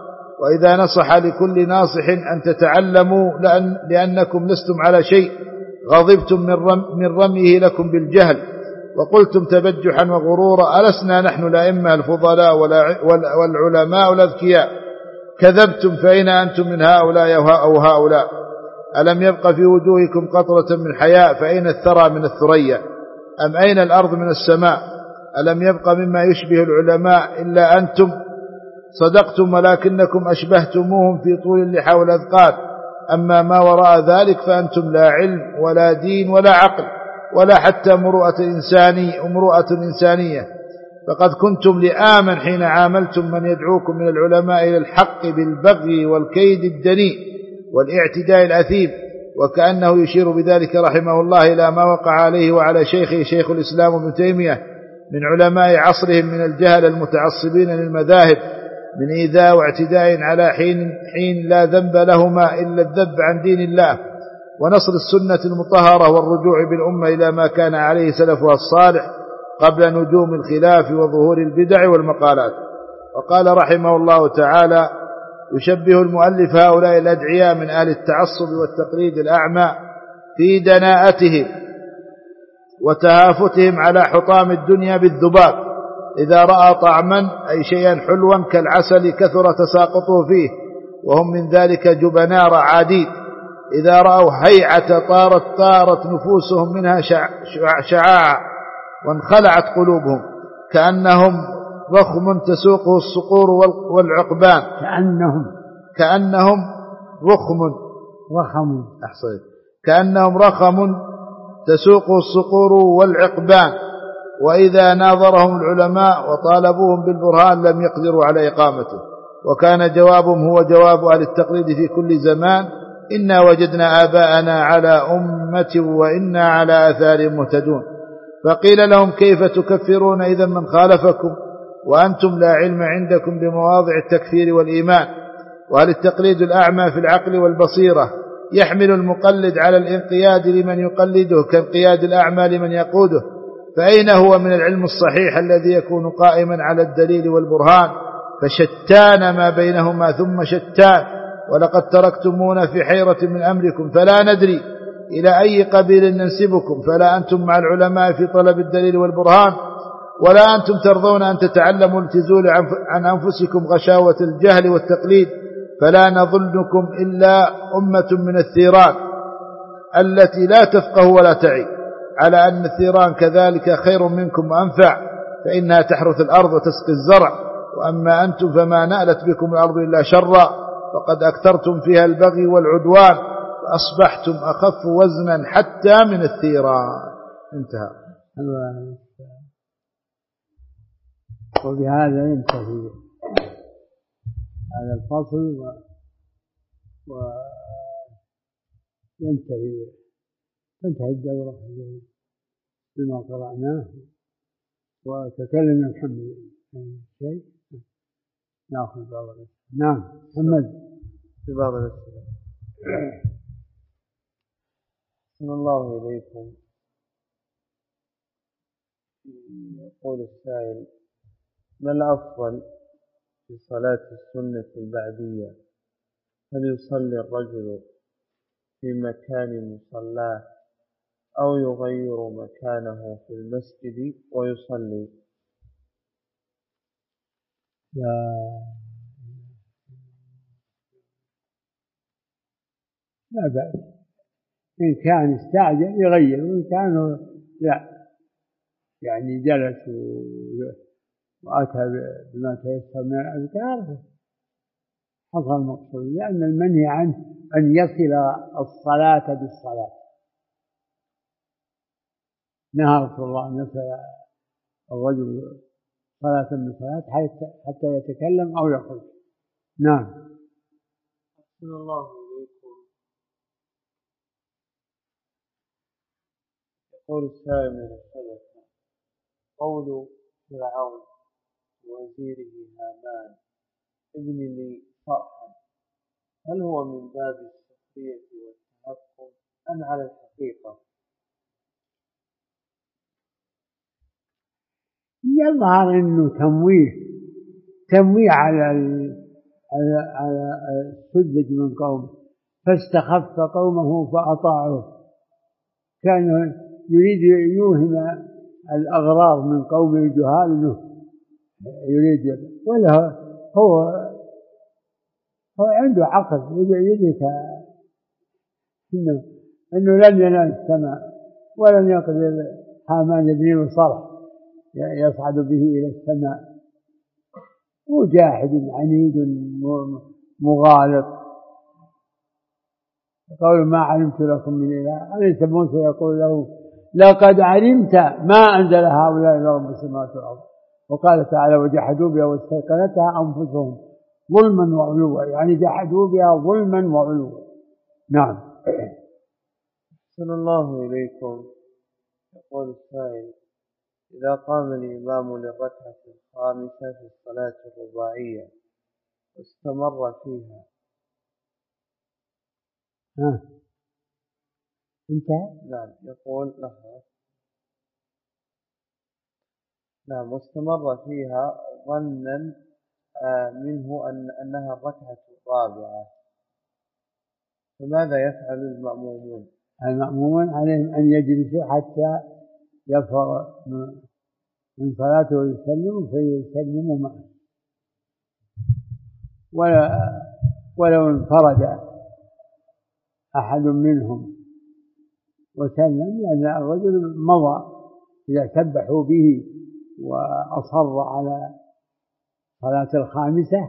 Speaker 1: وإذا نصح لكل ناصح أن تتعلموا لأنكم لستم على شيء غضبتم من رميه لكم بالجهل وقلتم تبجحا وغرورا ألسنا نحن الأئمة الفضلاء والعلماء الأذكياء كذبتم فأين أنتم من هؤلاء أو هؤلاء ألم يبق في وجوهكم قطرة من حياء فأين الثرى من الثريا أم أين الأرض من السماء ألم يبق مما يشبه العلماء إلا أنتم صدقتم ولكنكم أشبهتموهم في طول اللحى والأذقان أما ما وراء ذلك فأنتم لا علم ولا دين ولا عقل ولا حتى مروءة إنسانية فقد كنتم لئاما حين عاملتم من يدعوكم من العلماء إلى الحق بالبغي والكيد الدنيء والاعتداء الأثيم وكأنه يشير بذلك رحمه الله إلى ما وقع عليه وعلى شيخه شيخ الإسلام ابن تيمية من علماء عصرهم من الجهل المتعصبين للمذاهب من إيذاء واعتداء على حين لا ذنب لهما إلا الذب عن دين الله ونصر السنة المطهرة والرجوع بالأمة إلى ما كان عليه سلفها الصالح قبل نجوم الخلاف وظهور البدع والمقالات. وقال رحمه الله تعالى يشبه المؤلف هؤلاء الأدعياء من أهل التعصب والتقليد الأعمى في دناءتهم وتهافتهم على حطام الدنيا بالذباب إذا رأى طعما أي شيئا حلوا كالعسل كثر تساقطه فيه وهم من ذلك جبناء عاديد إذا رأوا هيعة طارت نفوسهم منها شعاعا وانخلعت قلوبهم كأنهم رخم تسوقه الصقور والعقبان كأنهم رخم تسوقه الصقور والعقبان وإذا ناظرهم العلماء وطالبوهم بالبرهان لم يقدروا على إقامته وكان جوابهم هو جواب أهل التقليد في كل زمان إنا وجدنا آباءنا على أمة وإنا على آثارهم مهتدون فقيل لهم كيف تكفرون إذا من خالفكم وأنتم لا علم عندكم بمواضع التكفير والإيمان وهل التقليد الأعمى في العقل والبصيرة يحمل المقلد على الانقياد لمن يقلده كانقياد الأعمى لمن يقوده فأين هو من العلم الصحيح الذي يكون قائما على الدليل والبرهان فشتان ما بينهما ثم شتان ولقد تركتمونا في حيرة من أمركم فلا ندري إلى أي قبيل ننسبكم فلا أنتم مع العلماء في طلب الدليل والبرهان ولا أنتم ترضون أن تتعلموا التزول عن أنفسكم غشاوة الجهل والتقليد فلا نظنكم إلا أمة من الثيران التي لا تفقه ولا تعي على أن الثيران كذلك خير منكم وأنفع فإنها تحرث الأرض وتسقي الزرع وأما أنتم فما نألت بكم الأرض إلا شرا فقد أكثرتم فيها البغي والعدوان فأصبحتم أخف وزنا حتى من الثيران. انتهى.
Speaker 2: وبهذا ينتهي هذا الفصل تنتهي الدورة بما قرأناه وتكلم الحمد لله شيء نأخذ بعض الأسئلة. نعم محمد
Speaker 3: في بعض الأسئلة. أحسن الله إليكم. يقول السائل ما الأفضل في صلاة السنة البعدية هل يصلي الرجل في مكان مصلاه أو يغير مكانه في المسجد ويصلي؟
Speaker 2: لا بأس إن كان استعجل يغير وإن كان لا يعني جلس وأتى بما تيسر من الأذكار حصل المقصود لأن المنهي عنه أن يصل الصلاة بالصلاة نهى رسول الله أن يصل الرجل صلاة بالصلاة حتى يتكلم أو يخرج. نعم.
Speaker 3: أحسن الله إليكم. يقول السائل من السلف قول فرعون وزيره هامان ابن لي صرحا هل هو من باب السخرية والتهكم أم على الحقيقة؟
Speaker 2: يظهر أنه تمويه على على السذج من قومه فاستخف قومه فأطاعوه. كان يريد يوهم الأغرار من قوم الجهال أنه يريد، ولا هو عنده عقل يدرك إنه لن ينال السماء ولن يقدر هامان يبني صرح يصعد به إلى السماء. مجاهد عنيد مغالط. قالوا ما علمت لكم من إله. أليس موسى يقول له لقد علمت ما أنزل هؤلاء إلا رب السماوات والأرض. وقال تعالى وجحدوا بها واستيقنتها أنفسهم ظلما وعلوا، يعني جحدوا بها ظلما وعلوا. نعم.
Speaker 3: أحسن الله إليكم. يقول السائل: إذا قام الإمام للركعة الخامسة في الصلاة الرباعية واستمر فيها
Speaker 2: انتهى؟
Speaker 3: نعم. يقول نعم. واستمر فيها ظنا منه أنها الركعة الرابعة، فماذا يفعل المأمومون؟
Speaker 2: المأمومون عليهم أن يجلسوا حتى يفرغ من صلاته ويسلموا فيسلموا معه، ولو انفرد أحد منهم وسلم، لأن الرجل مضى إذا سبحوا به وأصر على صلاة الخامسة.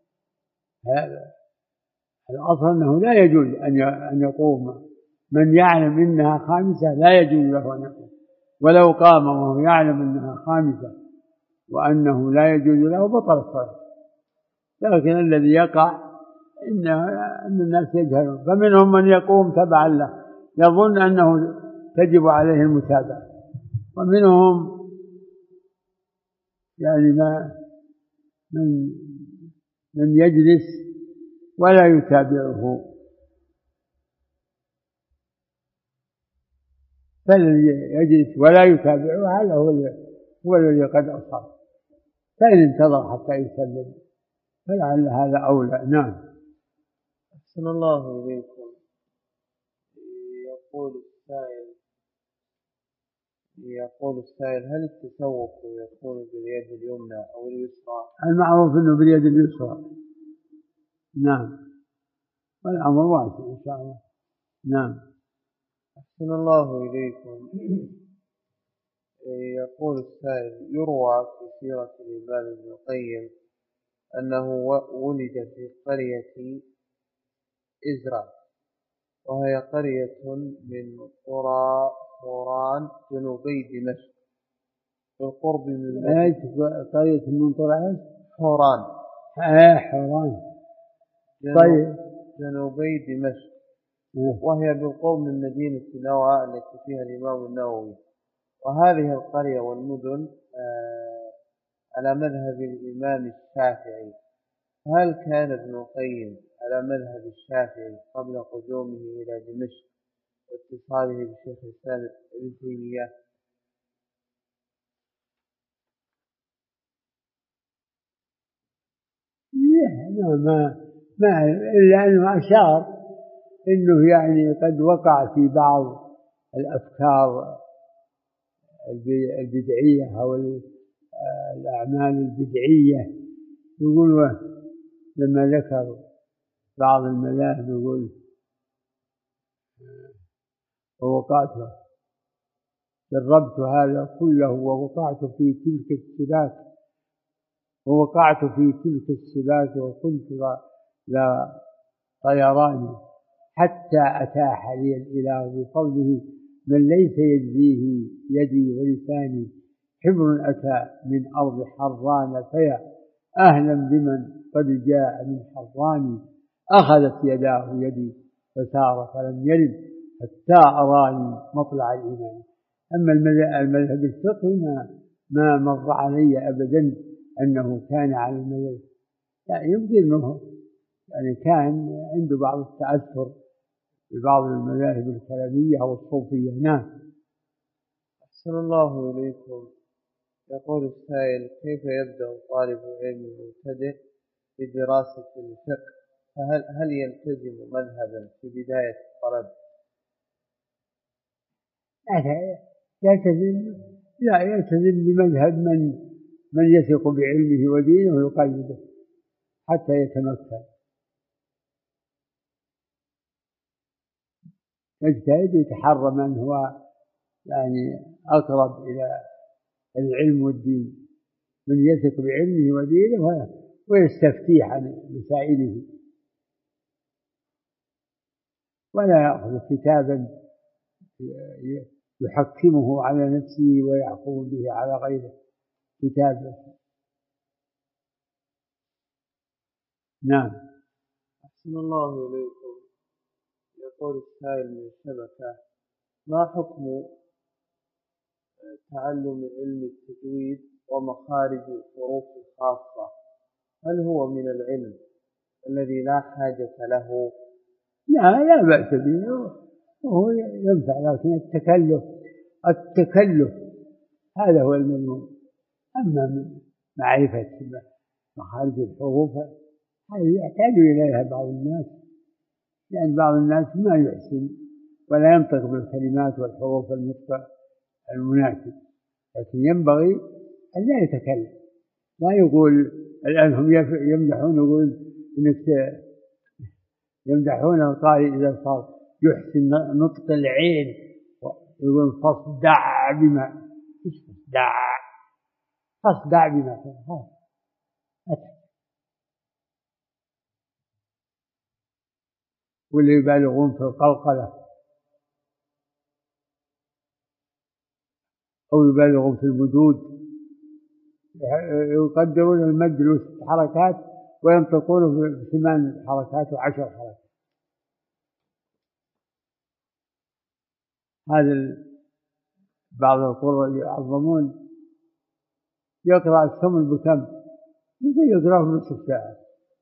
Speaker 2: الأصل أنه لا يجوز أن يقوم. من يعلم أنها خامسة لا يجوز له أن يقوم، ولو قام وهو يعلم أنها خامسة وأنه لا يجوز له بطل الصلاة. لكن الذي يقع أن الناس يجهلون، فمنهم من يقوم تبعا له يظن أنه تجب عليه المتابعة، ومنهم يعني من يجلس ولا يتابعه. فالذي يجلس ولا يتابعه هذا هو الذي قد أصاب، فإن انتظر حتى يسلم فلعل هذا أولى. نعم.
Speaker 3: أحسن الله إليكم. يقول السائل: هل التسوق يكون باليد اليمنى أو اليسرى؟
Speaker 2: المعروف أنه باليد اليسرى. نعم، والأمر واسع إن شاء الله. نعم.
Speaker 3: أحسن الله إليكم. يقول السائل: يروى في سيرة الإمام ابن القيم أنه ولد في قرية إزرع، وهي قرية من قرى حوران جنوبي دمشق بالقرب من
Speaker 2: قرية من قرى
Speaker 3: حوران.
Speaker 2: حوران. طيب.
Speaker 3: جنوبي دمشق، وهي بالقرب من مدينة نوى التي فيها الإمام النووي. وهذه القرية والمدن على مذهب الإمام الشافعي. هل كان ابن القيم على مذهب الشافعي قبل قدومه إلى دمشق واتصاله بشيخ الإسلام ابن تيمية؟
Speaker 2: ما إلا أنه أشار إنه يعني قد وقع في بعض الأفكار البدعية أو الأعمال البدعية. يقول لما ذكر بعض المذاهب يقول ووقعت جربت هذا كله ووقعت في تلك السباك وكنت لا طيراني حتى أتاح لي الإله بفضله من ليس يجزيه يدي ولساني. حبر أتى من أرض حران فيا أهلا بمن قد جاء من حراني. أخذت يداه يدي فسار فلم يرد حتى أراني مطلع الإيمان. أما المذهب الفقهي ما مر علي أبدا أنه كان على المذهب، يعني يمكن أنه يعني كان عنده بعض التأثر ببعض المذاهب الكلامية أو الصوفية. نعم.
Speaker 3: أحسن الله إليكم. يقول السائل: كيف يبدأ طالب العلم المبتدئ بدراسة الفقه، فهل يلتزم مذهبا في بداية الطلب؟
Speaker 2: لا يلتزم بمذهب من يثق بعلمه ودينه ويقلده حتى يتمكن. يجتهد يتحرى من هو يعني أقرب إلى العلم والدين، من يثق بعلمه ودينه ويستفتيه عن مسائله، ولا يأخذ كتابا يحكمه على نفسه ويحكم به على غيره كتابا. نعم.
Speaker 3: أحسن الله إليكم. يقول السائل من الشبكة: ما حكم تعلم علم التجويد ومخارج الحروف الخاصة؟ هل هو من العلم الذي لا حاجة له؟
Speaker 2: لا بأس به، وهو ينفع، لكن التكلف هذا هو المذموم. أما معرفة مخارج الحروف هذه يحتاج إليها بعض الناس، لأن بعض الناس ما يحسن ولا ينطق بالكلمات والحروف النطق المناسب، لكن ينبغي أن لا يتكلم، لا يقول الآن هم يمدحون، يقول إنك يمدحون القارئ إذا صار يحسن نطق العين، يقول فاصدع بما فاصدع بما واللي يبالغون في القلقلة أو يبالغون في المدود، يقدرون المد له 6 حركات وينطقونه ب8 حركات و10 حركات. هذا بعض القراء اللي يعظمون يقرأ الثمن بكم، يمكن يقرأه بنصف ساعة.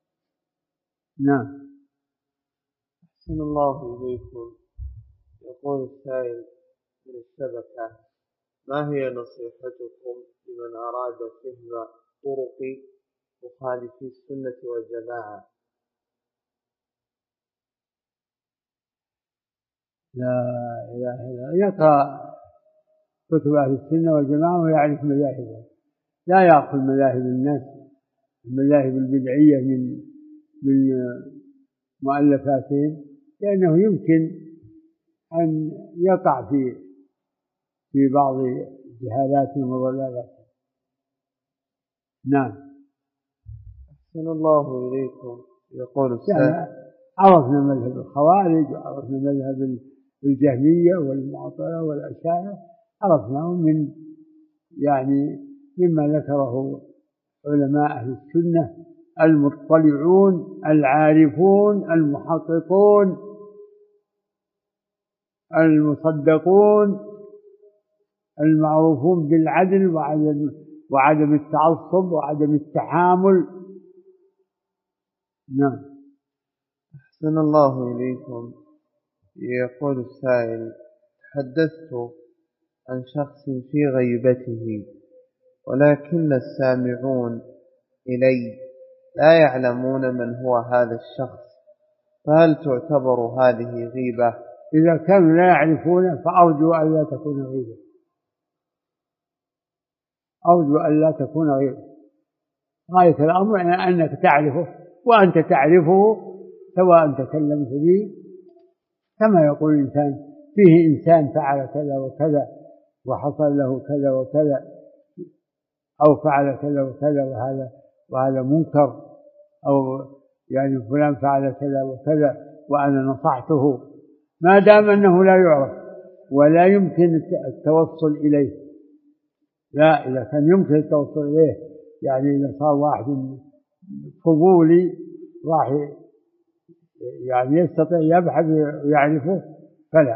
Speaker 2: نعم.
Speaker 3: أحسن الله إليكم. يقول السائل من الشبكة: ما هي نصيحتكم لمن أراد فهم طرق مخالفي السنة والجماعة؟
Speaker 2: لا إله إلا الله، يقرأ كتب أهل السنة والجماعة ويعرف مذاهبهم، لا يأخذ مذاهب الناس، المذاهب البدعية من مؤلفاتهم، لأنه يمكن أن يقع في بعض جهالاتهم وضلالاتهم. نعم.
Speaker 3: أحسن الله إليكم. يقول السائل:
Speaker 2: عرفنا مذهب الخوارج وعرفنا مذهب الجهمية والمعطلة والأشاعرة، عرفناهم مما ذكره علماء أهل السنة المطلعون العارفون المحققون المصدقون المعروفون بالعدل وعدم التعصب وعدم التحامل. نعم.
Speaker 3: أحسن الله إليكم. يقول السائل: تحدثت عن شخص في غيبته، ولكن السامعون إلي لا يعلمون من هو هذا الشخص، فهل تعتبر هذه غيبة؟
Speaker 2: إذا كانوا لا يعرفونه فأرجو أن لا تكون غيبة، أرجو أن لا تكون غيبة. غاية الأمر أنك تعرفه وأنت تعرفه، سواء تكلمت به، كما يقول الإنسان فيه إنسان فعل كذا وكذا وحصل له كذا وكذا، أو فعل كذا وكذا وهذا منكر، أو فلان فعل كذا وكذا وأنا نصحته، ما دام أنه لا يعرف ولا يمكن التوصل إليه. لا، إذا كان يمكن التوصل إليه، إذا صار واحد فضولي راح يستطيع يبحث ويعرفه فلا.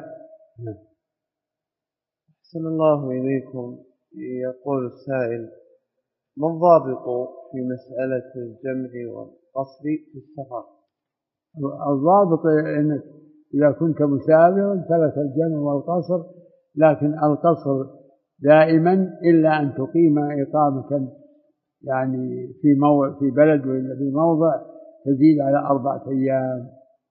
Speaker 3: أحسن الله إليكم. يقول السائل: ما الضابط في مسألة الجمع والقصر في السفر؟
Speaker 2: الضابط أنك إذا كنت مسافرا ترك الجمع والقصر، لكن القصر دائما إلا أن تقيم إقامة يعني في بلد ولا في موضع تزيد على 4 أيام.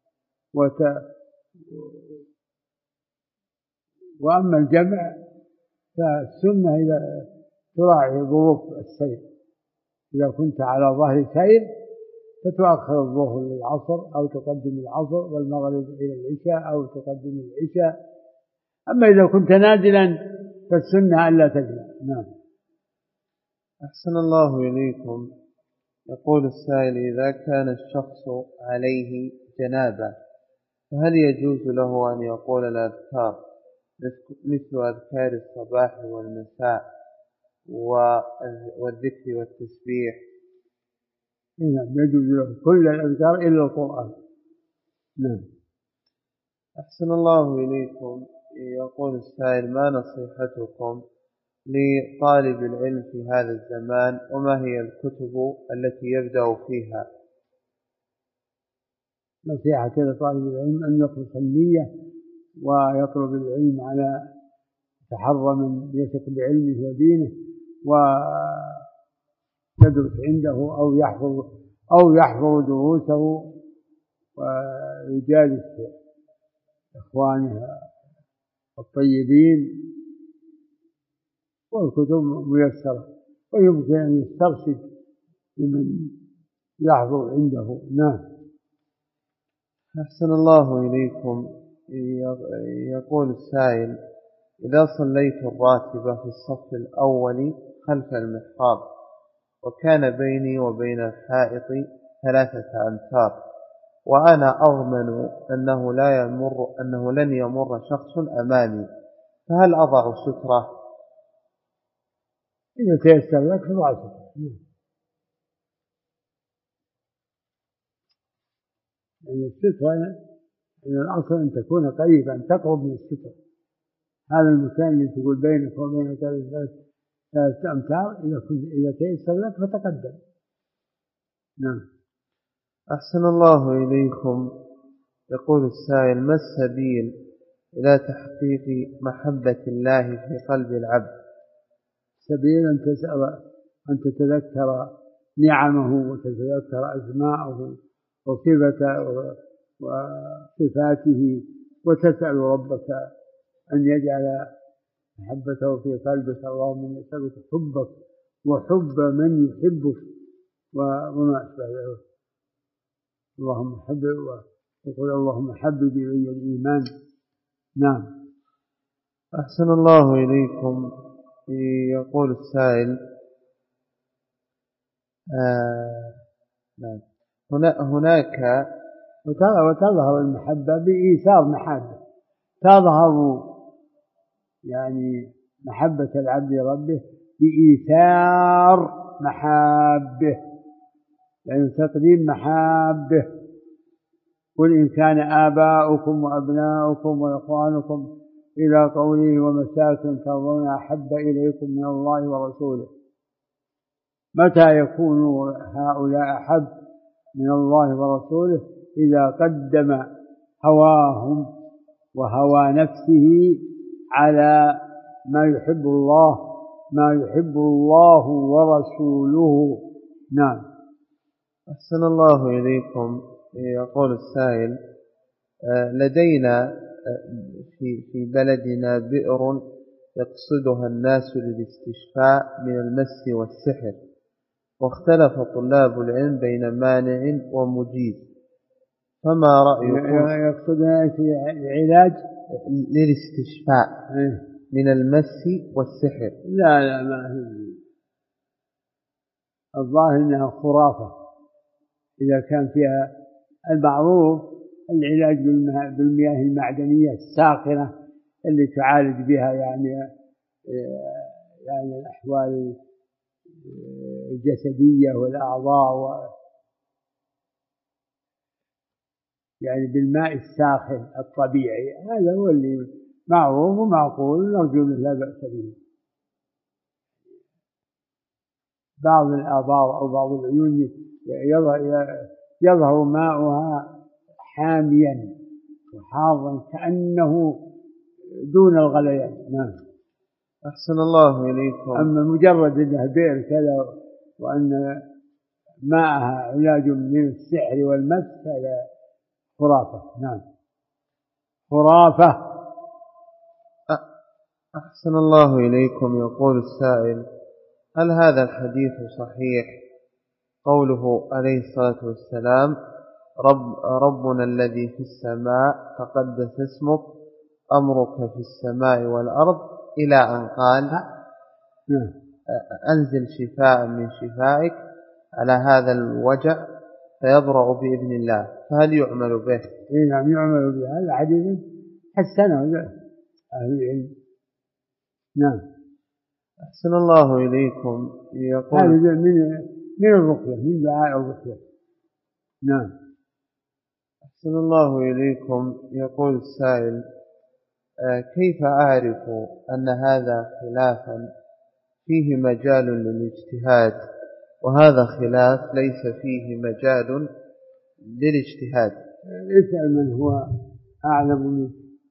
Speaker 2: وأما الجمع فالسنة إذا تراعي ظروف السير، إذا كنت على ظهر سير فتؤخر الظهر للعصر أو تقدم العصر، والمغرب إلى العشاء أو تقدم العشاء. أما إذا كنت نازلا فالسنة ألا تجمع. نعم.
Speaker 3: أحسن الله إليكم. يقول السائل: إذا كان الشخص عليه جنابة فهل يجوز له أن يقول الأذكار مثل أذكار الصباح والمساء والذكر والتسبيح؟
Speaker 2: نعم، يجوز له كل الأذكار إلا القرآن. نعم.
Speaker 3: أحسن الله إليكم. يقول السائل: ما نصيحتكم لطالب العلم في هذا الزمان، وما هي الكتب التي يبدأ فيها؟
Speaker 2: نصيحة لطالب العلم أن يخلص النية ويطلب العلم على تحرى من يثق بعلمه ودينه، ويدرس عنده أو يحفظ دروسه ويجالس إخوانه الطيبين، والكتب ميسرة، ويمكن أن يسترشد لمن يحضر عنده. نعم.
Speaker 3: أحسن الله إليكم. يقول السائل: إذا صليت الراتبة في الصف الأول خلف المحراب وكان بيني وبين الحائط 3 أمتار، وأنا أضمن أنه لن يمر شخص أمامي، فهل أضع سترة؟
Speaker 2: إذا تيسر لك فضع سترة. يعني السترة إن الأصل أن تكون قريبا، تقرب من السترة. هذا المكان اللي تقول بينك وبين 3 أمتار إذا تيسر لك فتقدم. نعم.
Speaker 3: أحسن الله إليكم. يقول السائل: ما السبيل إلى تحقيق محبة الله في قلب العبد؟
Speaker 2: سبيل أن تتذكر نعمه وتتذكر أسماءه وصفاته، وتسأل ربك أن يجعل محبته في قلبك. اللهم إني أسألك حبك وحب من يحبك وما أشبه ذلك. اللهم حبب إلي الإيمان. نعم.
Speaker 3: أحسن الله إليكم. يقول السائل: هناك
Speaker 2: وتظهر المحبة بإيثار محبة، تظهر يعني محبة العبد لربه بإيثار محابه، يعني تقديم محابه. قل إن كان آباؤكم وأبناؤكم وإخوانكم إلى قوله ومساكن ترضون أحب إليكم من الله ورسوله. متى يكون هؤلاء أحب من الله ورسوله؟ إذا قدم هواهم وهوى نفسه على ما يحب الله ورسوله. نعم.
Speaker 3: أحسن الله إليكم. يقول السائل: لدينا في بلدنا بئر يقصدها الناس للاستشفاء من المس والسحر، واختلف طلاب العلم بين مانع ومجيز، فما رأيكم؟
Speaker 2: يقصدها العلاج
Speaker 3: للاستشفاء من المس والسحر.
Speaker 2: لا ما هي، الظاهر أنها خرافة إذا كان فيها. المعروف العلاج بالمياه المعدنية الساخنة اللي تعالج بها يعني الأحوال الجسدية والأعضاء، يعني بالماء الساخن الطبيعي. هذا هو اللي معروف ومعقول، نرجو لا بأس به. بعض الآبار أو بعض العيون يظهر ماؤها حاميا وحارا كأنه دون الغليان. نعم.
Speaker 3: أحسن الله إليكم.
Speaker 2: أما مجرد أنها بئر كذا وأن معها علاج من السحر والمس هذا خرافة. نعم، خرافة.
Speaker 3: أحسن الله إليكم. يقول السائل: هل هذا الحديث صحيح قوله عليه الصلاة والسلام: ربنا الذي في السماء تقدس اسمك أمرك في السماء والأرض، إلى أن قال: أنزل شفاء من شفائك على هذا الوجع فيبرأ بإذن الله، فهل يعمل به؟
Speaker 2: نعم، يعمل به. هذا حديث حسنه أهل العلم. نعم.
Speaker 3: أحسن الله إليكم. يقول
Speaker 2: هذا من الرقية، من دعاء الرقية. نعم.
Speaker 3: أحسن الله إليكم. يقول السائل: كيف أعرف أن هذا خلافا فيه مجال للاجتهاد، وهذا خلاف ليس فيه مجال للاجتهاد؟
Speaker 2: اسأل من هو أعلم منك.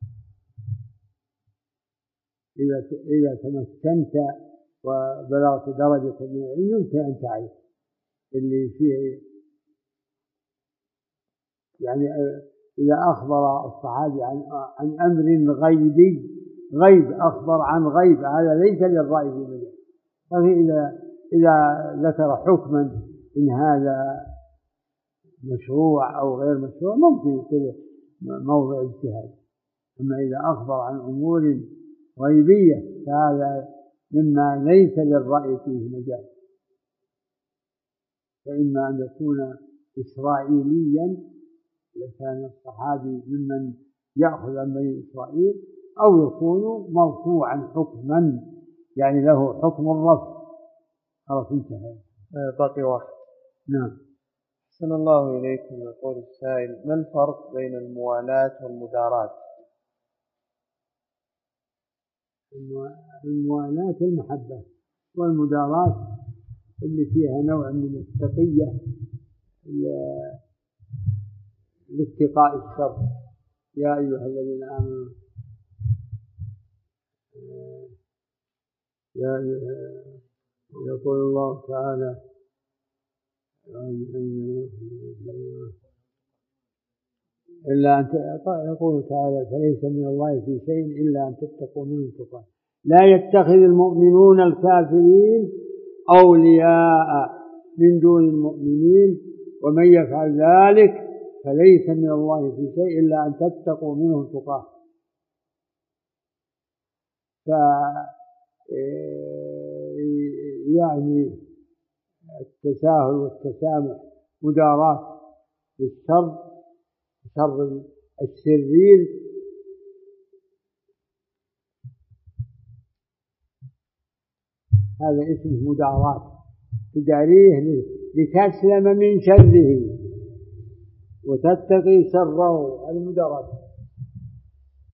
Speaker 2: إذا تمكنت وبلغت درجة من العلم يمكن أن تعرف اللي فيه. يعني إذا أخبر الصحابي عن أمر غيبي، غيب أخبر عن غيب، هذا ليس للرأي في مجال. لكن إذا ذكر حكما إن هذا مشروع أو غير مشروع ممكن يصير موضع اجتهاد. أما إذا أخبر عن أمور غيبية فهذا مما ليس للرأي فيه مجال، فإما أن يكون إسرائيليا لكان الصحابي ممن يأخذ عن بني إسرائيل، أو يكون مرفوعا حكما يعني له حكم الرفع. خلاص انتهى.
Speaker 3: باقي واحد.
Speaker 2: نعم.
Speaker 3: أحسن الله إليكم. يقول السائل: ما الفرق بين الموالاة والمداراة؟
Speaker 2: الموالاة المحبة، والمداراة اللي فيها نوع من التقية لاتقاء الشر. يا أيها الذين آمنوا يقول الله تعالى: إلا أن يقول تعالى: فليس من الله في شيء إلا أن تتقوا منه تقى. لا يتخذ المؤمنون الكافرين أولياء من دون المؤمنين ومن يفعل ذلك فليس من الله في شيء إلا أن تتقوا منه تقى. يعني التساهل والتسامح مداراة للشر، شر الشرير، هذا اسمه مداراة، تداريه لتسلم من شره وتتقي شره. المداراة